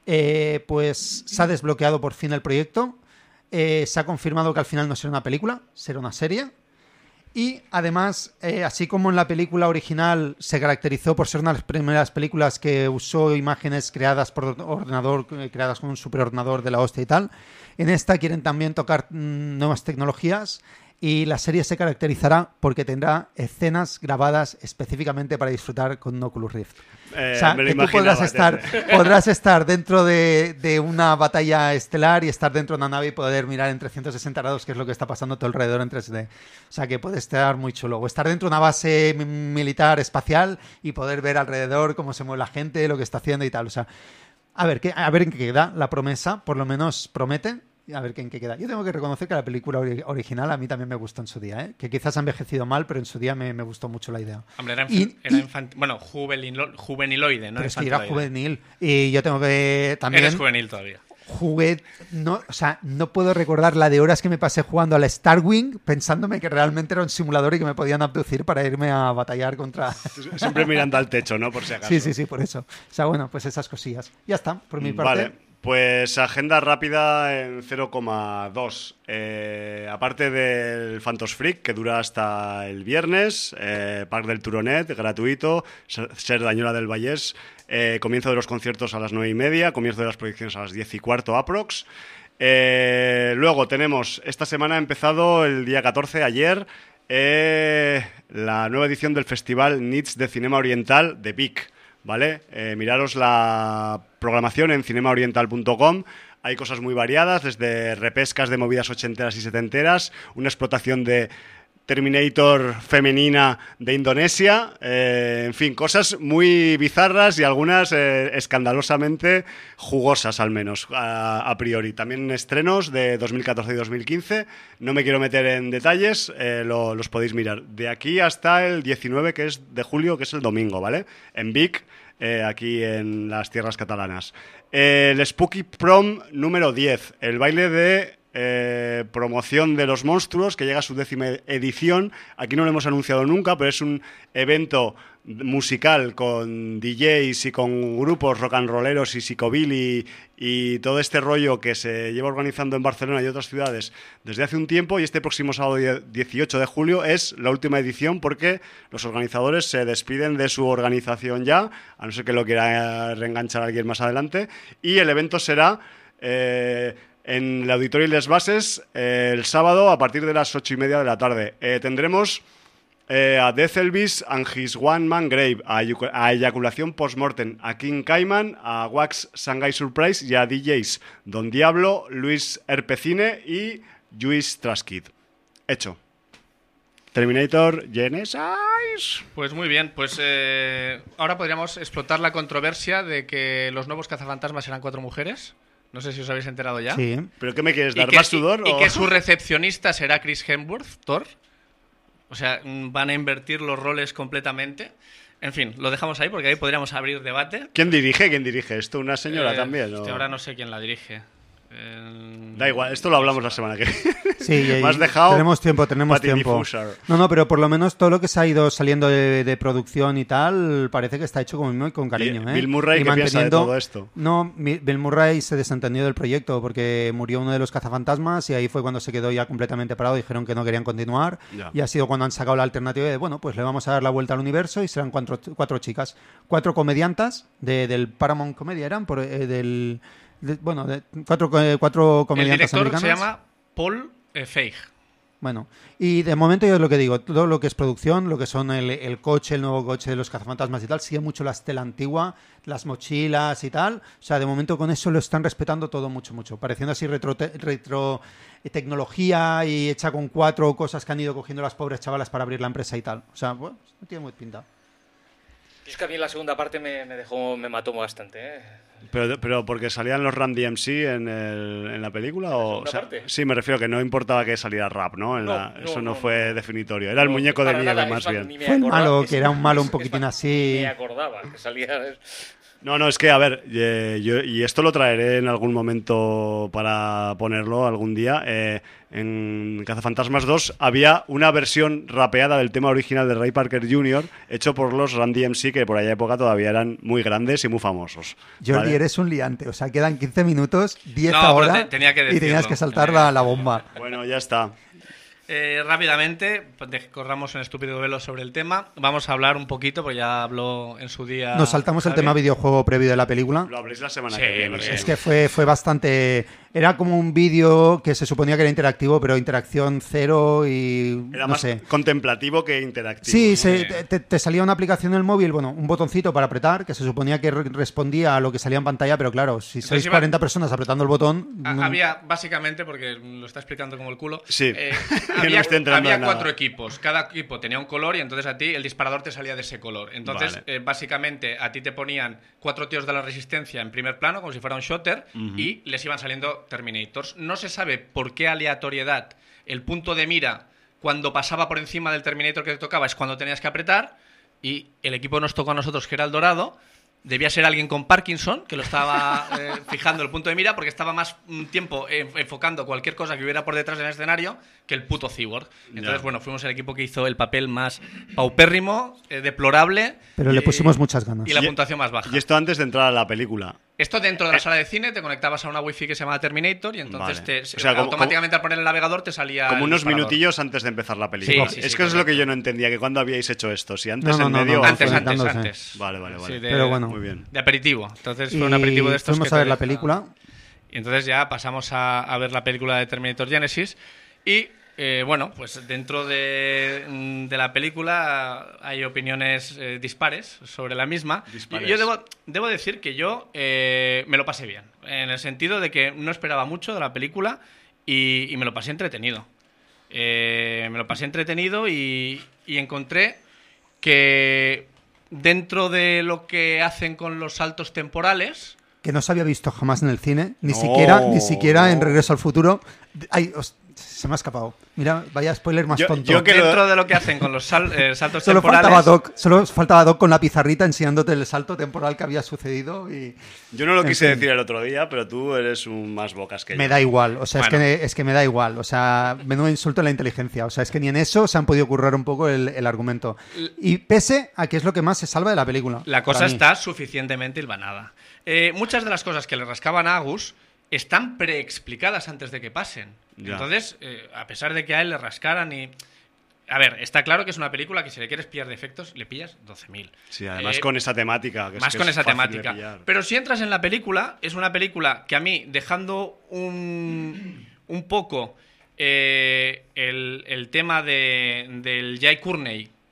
Eh, pues se ha desbloqueado por fin el proyecto. Eh, se ha confirmado que al final no será una película, será una serie. Y además, eh, así como en la película original se caracterizó por ser una de las primeras películas que usó imágenes creadas por ordenador, creadas con un superordenador de la hostia y tal, en esta quieren también tocar mmm, nuevas tecnologías y la serie se caracterizará porque tendrá escenas grabadas específicamente para disfrutar con un Oculus Rift. Eh, o sea, que tú podrás estar, podrás estar dentro de, de una batalla estelar y estar dentro de una nave y poder mirar en trescientos sesenta grados qué es lo que está pasando a tu alrededor en tres D. O sea, que puede estar muy chulo. O estar dentro de una base militar espacial y poder ver alrededor cómo se mueve la gente, lo que está haciendo y tal. O sea, a ver, qué, a ver en qué queda la promesa. Por lo menos promete. A ver en qué queda. Yo tengo que reconocer que la película ori- original a mí también me gustó en su día, ¿eh? Que quizás ha envejecido mal, pero en su día me, me gustó mucho la idea. Hombre, era, inf- y, era y, infant- bueno, juvenil- juveniloide, ¿no? Pero es que era juvenil. Y yo tengo que también... Eres juvenil todavía. Jugué, no, o sea, no puedo recordar la de horas que me pasé jugando a la Starwing pensándome que realmente era un simulador y que me podían abducir para irme a batallar contra... Siempre mirando al techo, ¿no? Por si acaso. Sí, sí, sí, por eso. O sea, bueno, pues esas cosillas. Ya está, por mi parte. Vale, pues agenda rápida en cero coma dos. Eh, aparte del Phantos Freak, que dura hasta el viernes, eh, Parc del Turonet, gratuito, Cerdanyola del Vallès, eh, comienzo de los conciertos a las nueve y media, comienzo de las proyecciones a las diez y cuarto aprox. Eh, luego tenemos, esta semana ha empezado el día catorce, ayer, eh, la nueva edición del Festival N I T S de Cinema Oriental de Vic, ¿vale? Eh, miraros la programación en cinema oriental punto com. Hay cosas muy variadas, desde repescas de movidas ochenteras y setenteras, una explotación de Terminator femenina de Indonesia, eh, en fin, cosas muy bizarras y algunas eh, escandalosamente jugosas, al menos, a, a priori. También estrenos de dos mil catorce y dos mil quince, no me quiero meter en detalles, eh, lo, los podéis mirar. De aquí hasta el diecinueve, que es de julio, que es el domingo, ¿vale? En Vic, eh, aquí en las tierras catalanas. Eh, el Spooky Prom número diez, el baile de... Eh, promoción de los monstruos, que llega a su décima edición. Aquí no lo hemos anunciado nunca, pero es un evento musical con D Js y con grupos rock and rolleros y psicobilly y, y todo este rollo que se lleva organizando en Barcelona y otras ciudades desde hace un tiempo, y este próximo sábado dieciocho de julio es la última edición porque los organizadores se despiden de su organización ya, a no ser que lo quiera reenganchar a alguien más adelante, y el evento será eh, en el Auditorio Les Bases, eh, el sábado a partir de las ocho y media de la tarde. Eh, tendremos eh, a Death Elvis and His One Man Grave, a, a Eyaculación Postmortem, a King Cayman, a Wax Shanghai Surprise y a D Js Don Diablo, Luis Herpecine y Luis Traskid. Hecho. Terminator Genesis. Pues muy bien, pues eh, ahora podríamos explotar la controversia de que los nuevos cazafantasmas serán cuatro mujeres. No sé si os habéis enterado ya. Sí. ¿Pero qué me quieres Y dar? que, ¿Más sudor? y, o... y que su recepcionista será Chris Hemsworth, Thor. O sea, van a invertir los roles completamente. En fin, lo dejamos ahí porque ahí podríamos abrir debate. ¿Quién dirige? ¿Quién dirige esto? ¿Una señora Eh, también? hostia, ¿o? ahora no sé quién la dirige. Eh, Da igual, esto lo hablamos la semana que viene. Sí, y- Me has dejado tenemos tiempo, tenemos Patty tiempo. Diffuser. No, no, pero por lo menos todo lo que se ha ido saliendo de, de producción y tal, parece que está hecho con, muy con cariño. Y ¿eh? Bill Murray, Y ¿qué piensa de manteniendo- todo esto? No, Mi- Bill Murray se desentendió del proyecto porque murió uno de los cazafantasmas y ahí fue cuando se quedó ya completamente parado. Dijeron que no querían continuar Ya. y ha sido cuando han sacado la alternativa de, bueno, pues le vamos a dar la vuelta al universo y serán cuatro, cuatro chicas, cuatro comediantas de, del Paramount Comedy, eran, por, eh, del... de- bueno, de, cuatro, eh, cuatro el comediantes director americanas. se llama Paul eh, Feig. Bueno, y de momento yo es lo que digo, todo lo que es producción, lo que son el, el coche, el nuevo coche de los cazafantasmas y tal, sigue mucho la estela antigua, las mochilas y tal. O sea, de momento con eso lo están respetando todo mucho, mucho. Pareciendo así retro, te- retro eh, tecnología y hecha con cuatro cosas que han ido cogiendo las pobres chavalas para abrir la empresa y tal. O sea, bueno, no tiene muy pinta. Es que a mí la segunda parte me, me dejó, me mató bastante, ¿eh? Pero, pero porque salían los Run D M C en, el- en la película o, segunda o sea, parte? sí, me refiero que no importaba que saliera rap, ¿no? En No, la- no, eso no, no, fue no. definitorio. Era el No, muñeco de para nieve nada, más es más, bien. ni me Fue el acordaba- malo, es- que era un malo es- un poquitín es más, así. ni me acordaba que salía. No, no, es que, a ver, eh, yo, y esto lo traeré en algún momento para ponerlo algún día. eh, en Cazafantasmas dos había una versión rapeada del tema original de Ray Parker junior hecho por los Run D M C, que por aquella época todavía eran muy grandes y muy famosos. Jordi, ¿vale? eres un liante. O sea, quedan quince minutos, diez No, pero ahora te- tenía que y tenías decirlo. que saltar Tenía que la, la bomba. Bueno, ya está. Eh, rápidamente, pues, de- corramos un estúpido velo sobre el tema. Vamos a hablar un poquito, porque ya habló en su día. Nos saltamos el Javi. tema videojuego previo de la película. Lo habléis la semana Sí, que viene. porque sí. Es que fue, fue bastante... Era como un vídeo que se suponía que era interactivo, pero interacción cero y... Era no más sé. contemplativo que interactivo. Sí, ¿no? se- te, te- te salía una aplicación en el móvil, bueno, un botoncito para apretar, que se suponía que re- respondía a lo que salía en pantalla, pero claro, si sois iba- cuarenta personas apretando el botón... Ha- no- Había, básicamente, porque lo está explicando como el culo. Sí. eh, Yo no había estoy enterando había de nada. cuatro equipos. Cada equipo tenía un color y entonces a ti el disparador te salía de ese color. Entonces, Vale. eh, básicamente, a ti te ponían cuatro tíos de la resistencia en primer plano, como si fuera un shooter, y les iban saliendo Terminators. No se sabe por qué aleatoriedad el punto de mira cuando pasaba por encima del Terminator que te tocaba es cuando tenías que apretar, y el equipo nos tocó a nosotros, que era el dorado. Debía ser alguien con Parkinson que lo estaba eh, fijando el punto de mira, porque estaba más un tiempo eh, enfocando cualquier cosa que hubiera por detrás en el escenario que el puto Cyborg. Entonces, Ya. bueno, fuimos el equipo que hizo el papel más paupérrimo, eh, deplorable. Pero le y- pusimos muchas ganas. Y la Y- puntuación más baja. Y esto antes de entrar a la película. Esto dentro de la sala de cine te conectabas a una wifi que se llamaba Terminator y entonces Vale. te, O sea, como- automáticamente al poner el navegador te salía Como el unos disparador. minutillos antes de empezar la película. Sí, sí, es sí, que eso es lo que correcto. yo no entendía, que cuando habíais hecho esto. Si antes No, no, en no, medio. no, Antes, fue antes, conectándose. antes. Vale, vale, vale. Sí, de, Pero bueno. Muy bien. de aperitivo. Entonces Y fue un aperitivo de estos fuimos que a te ver la deja- película. Y entonces ya pasamos a, a ver la película de Terminator Genesis y eh, bueno, pues dentro de, mm, de la película hay opiniones eh, dispares sobre la misma. Dispares. Yo, yo debo, debo decir que yo eh, me lo pasé bien, en el sentido de que no esperaba mucho de la película y, y me lo pasé entretenido. Eh, me lo pasé entretenido y, y encontré que dentro de lo que hacen con los saltos temporales... Que no se había visto jamás en el cine, ni No, siquiera ni siquiera en no. Regreso al Futuro. Ay, os- se me ha escapado. Mira, vaya spoiler más Yo- tonto. yo que lo- Dentro de lo que hacen con los sal- eh, saltos Solo temporales... faltaba Doc, solo faltaba Doc con la pizarrita enseñándote el salto temporal que había sucedido y Yo no lo En quise fin. decir el otro día, pero tú eres un más bocas que yo. me da igual, o sea, Bueno. es, que, es que me da igual, o sea, menudo insulto a la inteligencia, o sea, es que ni en eso se han podido currar un poco el, el argumento. Y pese a que es lo que más se salva de la película. La cosa para mí. está suficientemente hilvanada. Eh, muchas de las cosas que le rascaban a Agus están preexplicadas antes de que pasen. Ya. Entonces, eh, a pesar de que a él le rascaran y... A ver, está claro que es una película que si le quieres pillar defectos, le pillas doce mil. Sí, además Eh, con esa temática. Que es más que con es esa fácil de temática. pillar. Pero si entras en la película, es una película que a mí, dejando un, un poco eh, el, el tema de, del Jai Courtney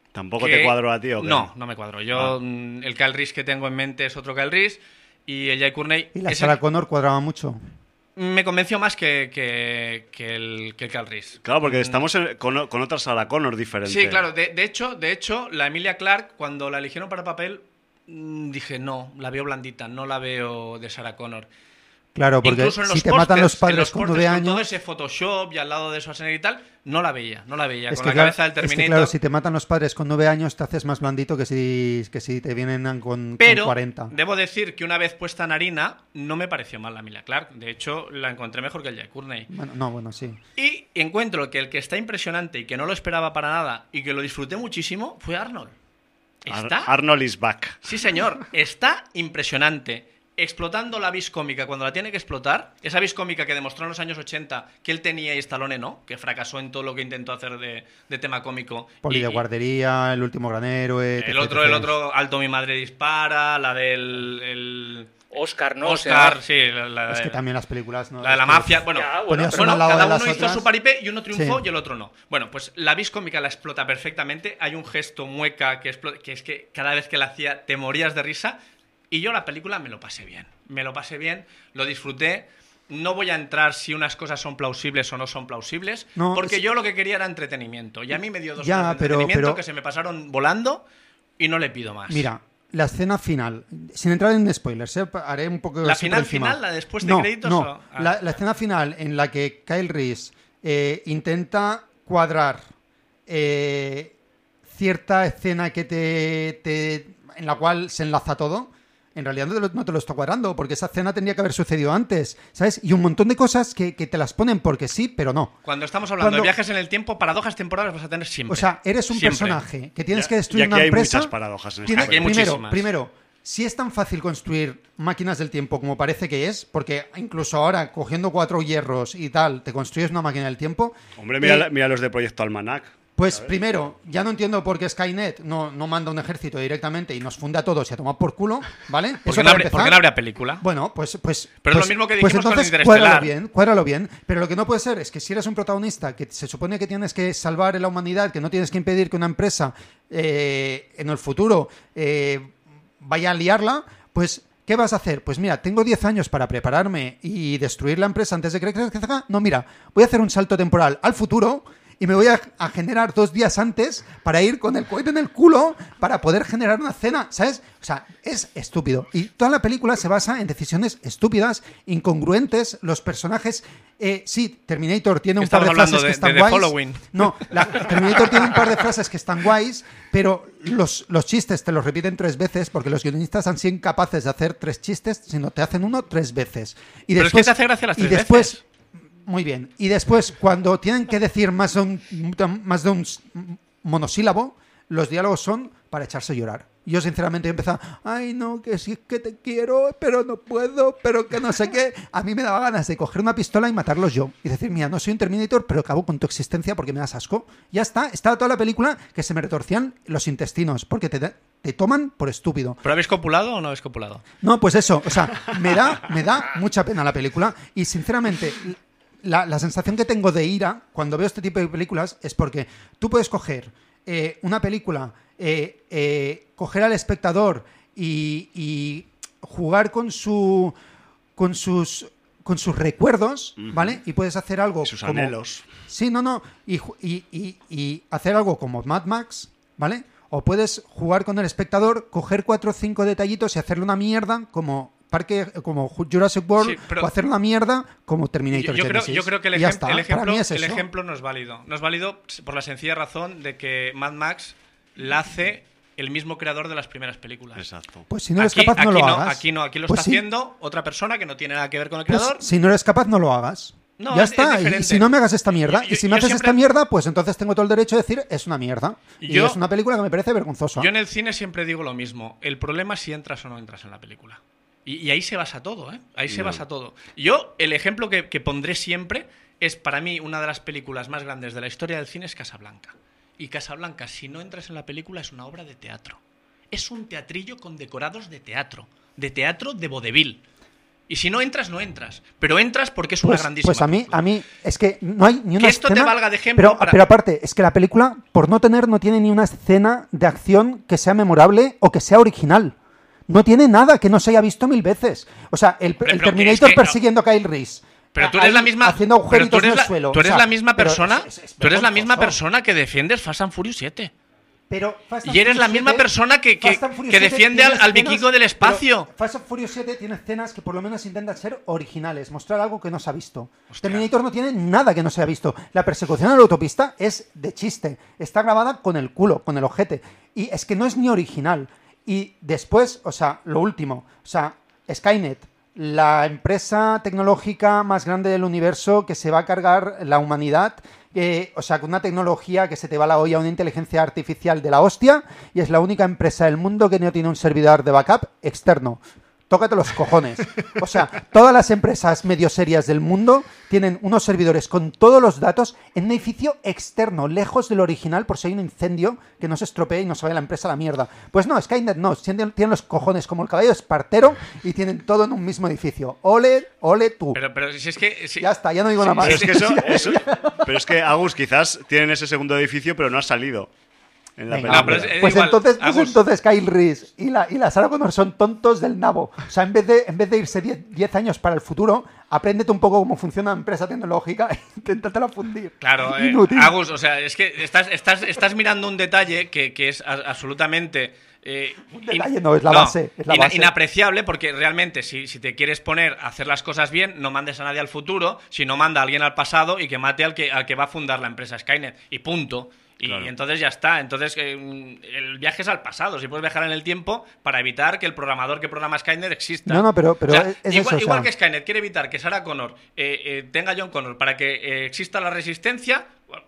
¿Tampoco que... te cuadró a ti o qué? No, no me cuadró. Yo, Ah. el Kyle Reese que tengo en mente es otro Kyle Reese y el Jai Courtney... Y la es Sarah el... Connor cuadraba mucho. Me convenció más que, que, que el, que el Kyle Reese. Claro, porque estamos en- con, con otra Sarah Connor diferente. Sí, claro. De, de hecho, de hecho, la Emilia Clarke, cuando la eligieron para el papel, mm, dije, no, la veo blandita, no la veo de Sarah Connor. Claro, porque Incluso en si los te matan pósters, los en padres los con pósters, nueve con años... todo ese Photoshop y al lado de Schwarzenegger y tal, no la veía, no la veía. Es con que, la claro, cabeza del es que, Terminator. claro, si te matan los padres con nueve años te haces más blandito que si, que si te vienen con, Pero con cuarenta. debo decir que una vez puesta en harina, no me pareció mal la Emilia Clarke. De hecho, la encontré mejor que el Jai Courtney. Bueno, no, bueno, sí. Y encuentro que el que está impresionante y que no lo esperaba para nada y que lo disfruté muchísimo fue Arnold. Ar- Está... Arnold is back. Sí, señor. Está impresionante. Explotando la vis cómica cuando la tiene que explotar. Esa vis cómica que demostró en los años ochenta que él tenía y Stallone no. Que fracasó en todo lo que intentó hacer de, de tema cómico. Poli Y- de guardería, El último gran héroe... El etcétera, otro, el etcétera. otro, Alto mi madre dispara. La del... El... Oscar, ¿no? Oscar, O sea, sí. La, la- Es que también las películas... ¿no? la de la Es que- mafia. Bueno, Ya, bueno, Ponías pero- una bueno, al lado cada de las uno hizo otras. su paripé y uno triunfó Sí. y el otro no. Bueno, pues la vis cómica la explota perfectamente. Hay un gesto mueca que, explo- que es que cada vez que la hacía te morías de risa. Y yo la película me lo pasé bien. Me lo pasé bien, lo disfruté. No voy a entrar si unas cosas son plausibles o no son plausibles, No, porque es- yo lo que quería era entretenimiento. Y a mí me dio dos Ya, horas de pero- entretenimiento pero- que se me pasaron volando y no le pido más. Mira, la escena final, sin entrar en spoilers, ¿eh? Haré un poco ¿La así por final encima. final, la después de no, créditos No, o- ah. la, la escena final en la que Kyle Reese eh, intenta cuadrar eh, cierta escena que te, te- en la cual se enlaza todo. En realidad no te, lo, no te lo está cuadrando, porque esa escena tendría que haber sucedido antes, ¿sabes? Y un montón de cosas que, que te las ponen porque sí, pero no. Cuando estamos hablando Cuando- de viajes en el tiempo, paradojas temporales vas a tener siempre. O sea, eres un Siempre. personaje que tienes Ya- que destruir y aquí una hay empresa. muchas paradojas en esta Tienes- Aquí hay primero, muchísimas. primero, si es tan fácil construir máquinas del tiempo como parece que es, porque incluso ahora cogiendo cuatro hierros y tal, te construyes una máquina del tiempo. Hombre, mira, eh, mira los de Proyecto Almanac. Pues primero, ya no entiendo por qué Skynet no, no manda un ejército directamente y nos funde a todos y a tomar por culo, ¿vale? ¿Por Eso qué no, para habría, empezar. por qué no habría película? Bueno, pues, pues, Pero es pues- lo mismo que pues dijimos con entonces Interestelar. cuádralo bien, cuádralo bien. Pero lo que no puede ser es que si eres un protagonista que se supone que tienes que salvar a la humanidad, que no tienes que impedir que una empresa eh, en el futuro eh, vaya a liarla, pues ¿qué vas a hacer? Pues mira, tengo diez años para prepararme y destruir la empresa antes de que crezca. No, mira, voy a hacer un salto temporal al futuro y me voy a, a generar dos días antes para ir con el cohete en el culo para poder generar una escena, ¿sabes? O sea, es estúpido. Y toda la película se basa en decisiones estúpidas, incongruentes. Los personajes... Eh, sí, Terminator tiene un par Estamos de hablando frases de- que están de The guays. Following. No, la, Terminator tiene un par de frases que están guays, pero los, los chistes te los repiten tres veces porque los guionistas han sido incapaces de hacer tres chistes, sino te hacen uno tres veces. Y Pero es después, que te hace gracia las y tres después, veces. Muy bien. Y después, cuando tienen que decir más de un, más de un monosílabo, los diálogos son para echarse a llorar. Yo, sinceramente, he empezado, ay, no, que sí que te quiero, pero no puedo, pero que no sé qué. A mí me daba ganas de coger una pistola y matarlos yo. Y decir, mira, no soy un Terminator, pero acabo con tu existencia porque me das asco. Ya está. Estaba toda la película que se me retorcían los intestinos, porque te, te toman por estúpido. ¿Pero habéis copulado o no habéis copulado? No, pues eso, o sea, me da, me da mucha pena la película y sinceramente la, la sensación que tengo de ira cuando veo este tipo de películas es porque tú puedes coger eh, una película, eh, eh, coger al espectador y, y jugar con su con sus con sus recuerdos, ¿vale? Y puedes hacer algo Y sus como anhelos. Sí, no, no, y, ju- y, y, y hacer algo como Mad Max, ¿vale? O puedes jugar con el espectador, coger cuatro o cinco detallitos y hacerle una mierda como Parque, como Jurassic World, Sí, pero- o hacer una mierda como Terminator Yo, yo creo, Genesis. yo creo que el, Y ya ejem- está. el Para ejemplo, mí es el eso. ejemplo no es válido. No es válido por la sencilla razón de que Mad Max la hace el mismo creador de las primeras películas. Exacto. Pues si no eres Aquí- capaz, no aquí lo hagas. Aquí no, aquí lo Pues está sí. haciendo otra persona que no tiene nada que ver con el Pues creador. si no eres capaz, no lo hagas. No, ya es- está. es y diferente. si no me hagas esta mierda, Yo- y si yo me haces siempre- esta mierda, pues entonces tengo todo el derecho de decir es una mierda. Y Yo- es una película que me parece vergonzosa. Yo en el cine siempre digo lo mismo. El problema es si entras o no entras en la película. Y, y ahí se basa todo, ¿eh? Ahí se No. basa todo. Yo, el ejemplo que, que pondré siempre es, para mí, una de las películas más grandes de la historia del cine es Casablanca. Y Casablanca, si no entras en la película, es una obra de teatro. Es un teatrillo con decorados de teatro. De teatro de vodevil. Y si no entras, no entras. Pero entras porque es pues, una grandísima Pues a mí, película. a mí, es que no hay ni una Que esto escena... te valga de ejemplo Pero, para- pero aparte, es que la película, por no tener, no tiene ni una escena de acción que sea memorable o que sea original. No tiene nada que no se haya visto mil veces. O sea, el, Pero- el pero que Terminator es que no. persiguiendo a Kyle Reese. Pero tú Ahí, eres la misma. haciendo pero agujeritos tú eres en el la, suelo. tú eres O sea, la misma pero persona. es- es- es tú eres la misma vergonzoso. persona que defiendes Fast and Furious siete. Pero Fast and Y eres la Furious misma siete persona que, que, Fast and Furious que siete defiende tiene al, al escenas- vikingo del espacio. pero Fast and Furious siete tiene escenas que por lo menos intentan ser originales, mostrar algo que no se ha visto. Hostia. Terminator no tiene nada que no se haya visto. La persecución en la autopista es de chiste. Está grabada con el culo, con el ojete. Y es que no es ni original. Y después, o sea, lo último, o sea, Skynet, la empresa tecnológica más grande del universo que se va a cargar la humanidad, eh, o sea, con una tecnología que se te va la olla, una inteligencia artificial de la hostia, y es la única empresa del mundo que no tiene un servidor de backup externo. Tócate los cojones. O sea, todas las empresas medio serias del mundo tienen unos servidores con todos los datos en un edificio externo, lejos del original, por si hay un incendio que no se estropee y no se vaya la empresa a la mierda. Pues no, Skynet no, tienen, tienen los cojones como el caballo espartero y tienen todo en un mismo edificio. Ole, ole tú. Pero, pero si es que. si- Ya está, ya no digo nada más. Pero es que eso, eso- pero es que Agus quizás tienen ese segundo edificio, pero no ha salido en la Venga, película. No, pero es- Pues igual, entonces, pues Agus. entonces Kyle Reese y la, y la Sarah Connor son tontos del nabo. O sea, en vez de, en vez de irse diez años para el futuro, apréndete un poco cómo funciona una empresa tecnológica e inténtatela fundir. Claro, eh, Inútil. Agus, o sea, es que estás, estás, estás mirando un detalle que, que es a- absolutamente. Eh, Un detalle no, es la base, es la ina- base. inapreciable, porque realmente si, si te quieres poner a hacer las cosas bien, no mandes a nadie al futuro, sino manda a alguien al pasado y que mate al que, al que va a fundar la empresa Skynet. Y punto. Y, Claro. y entonces ya está. Entonces eh, el viaje es al pasado. Si puedes viajar en el tiempo para evitar que el programador que programa Skynet exista. No, no, pero- pero O sea, es- es igual, eso, o igual sea. que Skynet quiere evitar que Sarah Connor eh, eh, tenga a John Connor para que eh, exista la resistencia,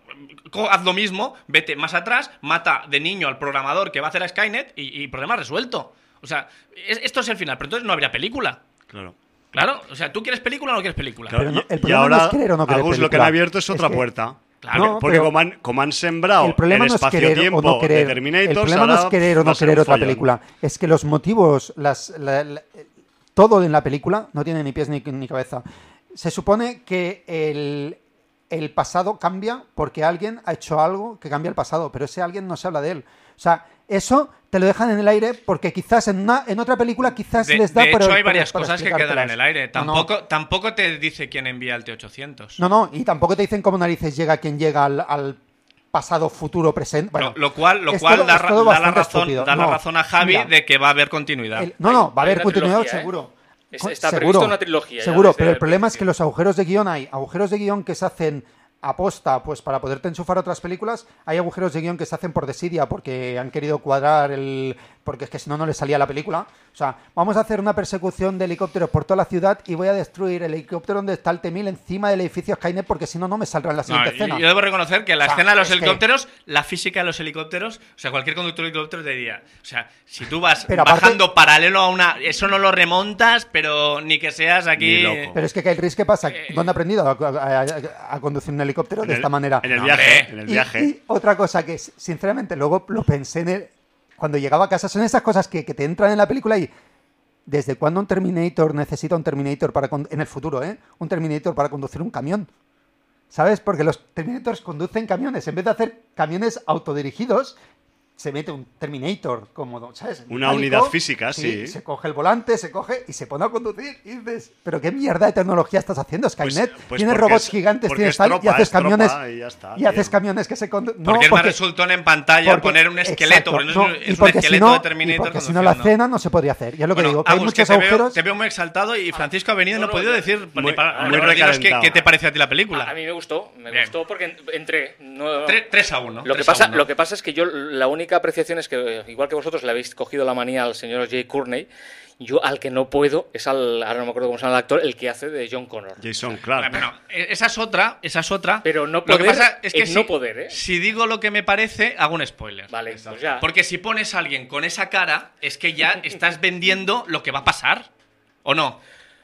co- haz lo mismo, vete más atrás, mata de niño al programador que va a hacer a Skynet y, y problema resuelto. O sea, es- esto es el final, pero entonces no habría película. Claro. Claro, o sea, ¿tú quieres película o no quieres película? Claro, Pero no- y- el y problema ahora, no es querer o no querer Agus, lo que película. han abierto es Es otra que- puerta. Claro, No, Porque pero como han, como han sembrado el problema el no es espacio querer o tiempo no querer. de Terminator, El problema no es querer o no querer otra película. Es que los motivos, las, la- la- todo en la película no tiene ni pies ni, ni cabeza. Se supone que el, el pasado cambia porque alguien ha hecho algo que cambia el pasado, pero ese alguien no se habla de él. O sea, eso te lo dejan en el aire porque quizás en, una, en otra película quizás De, les da de por- hecho, hay por- varias para cosas que quedan en explicártelas. el aire. No, no. Tampoco, tampoco te dice quién envía el T ochocientos. No, no, y tampoco te dicen cómo narices llega quien llega al, al pasado, futuro, presente. Bueno, lo, lo cual, lo es cual todo- da, es ra- todo da la bastante razón, estúpido. da la No, razón a Javi mira, de que va a haber continuidad. el- no, no, va a Hay haber una continuidad trilogía, ¿eh? seguro. Es- Co- está seguro, previsto una trilogía ya seguro, desde pero el el problema es que principio. los agujeros de guión hay agujeros de guión que se hacen aposta, pues para poderte enchufar otras películas, hay agujeros de guión que se hacen por desidia porque han querido cuadrar el... porque es que si no, no les salía la película. O sea, vamos a hacer una persecución de helicópteros por toda la ciudad y voy a destruir el helicóptero donde está el T mil encima del edificio Skynet porque si no, no me saldrá en la No, siguiente yo- escena. yo debo reconocer que la O sea, escena de los es que- helicópteros, la física de los helicópteros, o sea, cualquier conductor de helicóptero te diría, o sea, si tú vas Pero aparte- bajando paralelo a una, eso no lo remontas, pero ni que seas aquí. Ni loco. Pero es que Kyle Reese, ¿qué pasa? Eh, ¿Dónde ha aprendido a, a- a- a conducir un helicóptero En de el- esta manera? En el No, viaje, hombre. en el Y- viaje. Y, otra cosa que, sinceramente, luego lo pensé en el- cuando llegaba a casa, son esas cosas que, que te entran en la película y ¿desde cuándo un Terminator necesita un Terminator para con- en el futuro, eh? Un Terminator para conducir un camión. ¿Sabes? Porque los Terminators conducen camiones. En vez de hacer camiones autodirigidos, se mete un Terminator cómodo, ¿sabes? Una Metálico, unidad física, sí. Se coge el volante, se coge y se pone a conducir. Y dices, ¿pero qué mierda de tecnología estás haciendo, Skynet? Pues- pues tienes porque robots es- gigantes, porque tienes es tal, y tropa, haces es tropa camiones. y ya está, y haces tío. camiones que se conducen. Porque es más resultón en pantalla poner un esqueleto, exacto, porque no es, no, un- y es un porque si esqueleto no- de Terminator y porque si no conduciendo. la cena no se podría hacer. Y es lo que Bueno, digo, que hay Agus, muchos que te veo, agujeros. te veo muy exaltado y Francisco ha venido y No, no, no, ha podido ya- decir muy- ni para- muy pero dinos qué, recalentado. qué te parece a ti la película. A, a mí me gustó, me Bien. gustó porque en- entré. No, Tre- tres a uno. Lo que, pasa, lo que pasa es que yo, la única apreciación es que, eh, igual que vosotros le habéis cogido la manía al señor Jay Courtney, yo al que no puedo es al, ahora no me acuerdo cómo se llama el actor, el que hace de John Connor. Jason Clark. Bueno, e- esa es otra, esa es otra. Pero no Lo que poder pasa es que es si, no poder, ¿eh? si digo lo que me parece, hago un spoiler. Vale, pues ya. Porque si pones a alguien con esa cara, es que ya estás vendiendo lo que va a pasar. ¿O no?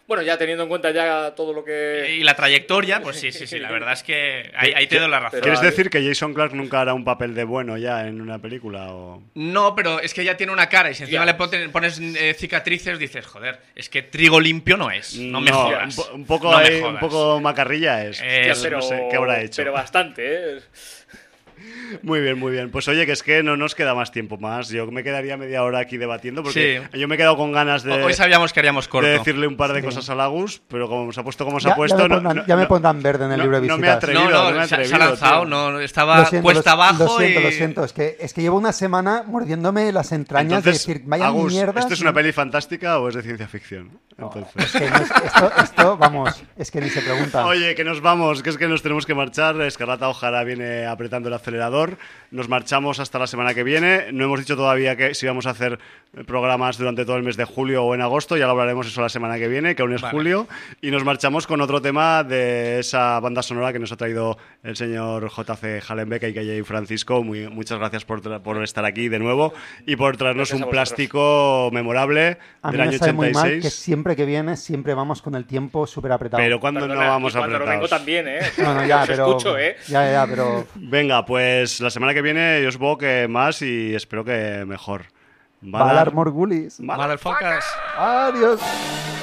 Bueno, ya teniendo en cuenta ya todo lo que... Y la trayectoria, pues sí, sí, sí, la verdad es que ahí, ahí te doy la razón. ¿Quieres decir que Jason Clarke nunca hará un papel de bueno ya en una película? O... No, pero es que ya tiene una cara y si encima ya. le pones, pones eh, cicatrices, dices, joder, es que trigo limpio no es, no me no, jodas. Un, po un, poco no ahí, un poco macarrilla es. Eh, Hostia, pero, no sé qué habrá hecho. Pero bastante, ¿eh? Muy bien, muy bien. Pues oye, que es que no nos queda más tiempo más. Yo me quedaría media hora aquí debatiendo porque sí. yo me he quedado con ganas de... Hoy sabíamos que haríamos corto. De decirle un par de sí. cosas a Lagus, pero como se ha puesto como se ya, ha puesto... Ya me pondrán, no, ya no, me pondrán verde en el no, libro de visitas. No me he atrevido, no, no, no me he atrevido, se ha lanzado, no, estaba siento, cuesta lo, abajo lo siento, y... lo siento. Es que, es que llevo una semana mordiéndome las entrañas Entonces, de decir, vaya Agus, mierda. ¿esto es una peli fantástica o es de ciencia ficción? Entonces... No, es que no es, esto, esto, vamos, es que ni se pregunta. Oye, que nos vamos, que es que nos tenemos que marchar. Escarlata O'Hara viene apretando el acelerador. Nos marchamos hasta la semana que viene. No hemos dicho todavía que si vamos a hacer programas durante todo el mes de julio o en agosto. Ya lo hablaremos eso la semana que viene, que aún es vale. julio. Y nos marchamos con otro tema de esa banda sonora que nos ha traído el señor J C Hallenbeck y K J Francisco. Muy, muchas gracias por, por estar aquí de nuevo y por traernos un plástico memorable a del año mí me sabe ochenta y seis. Muy mal que siempre que viene, siempre vamos con el tiempo súper apretado. Pero cuando no vamos apretados. Cuando vengo también, ¿eh? No, no, ya, Os pero... escucho, ¿eh? Ya, ya, pero... Venga, pues la semana que viene yo os supongo que más y espero que mejor. Valar Morgulis. Motherfuckers. Adiós.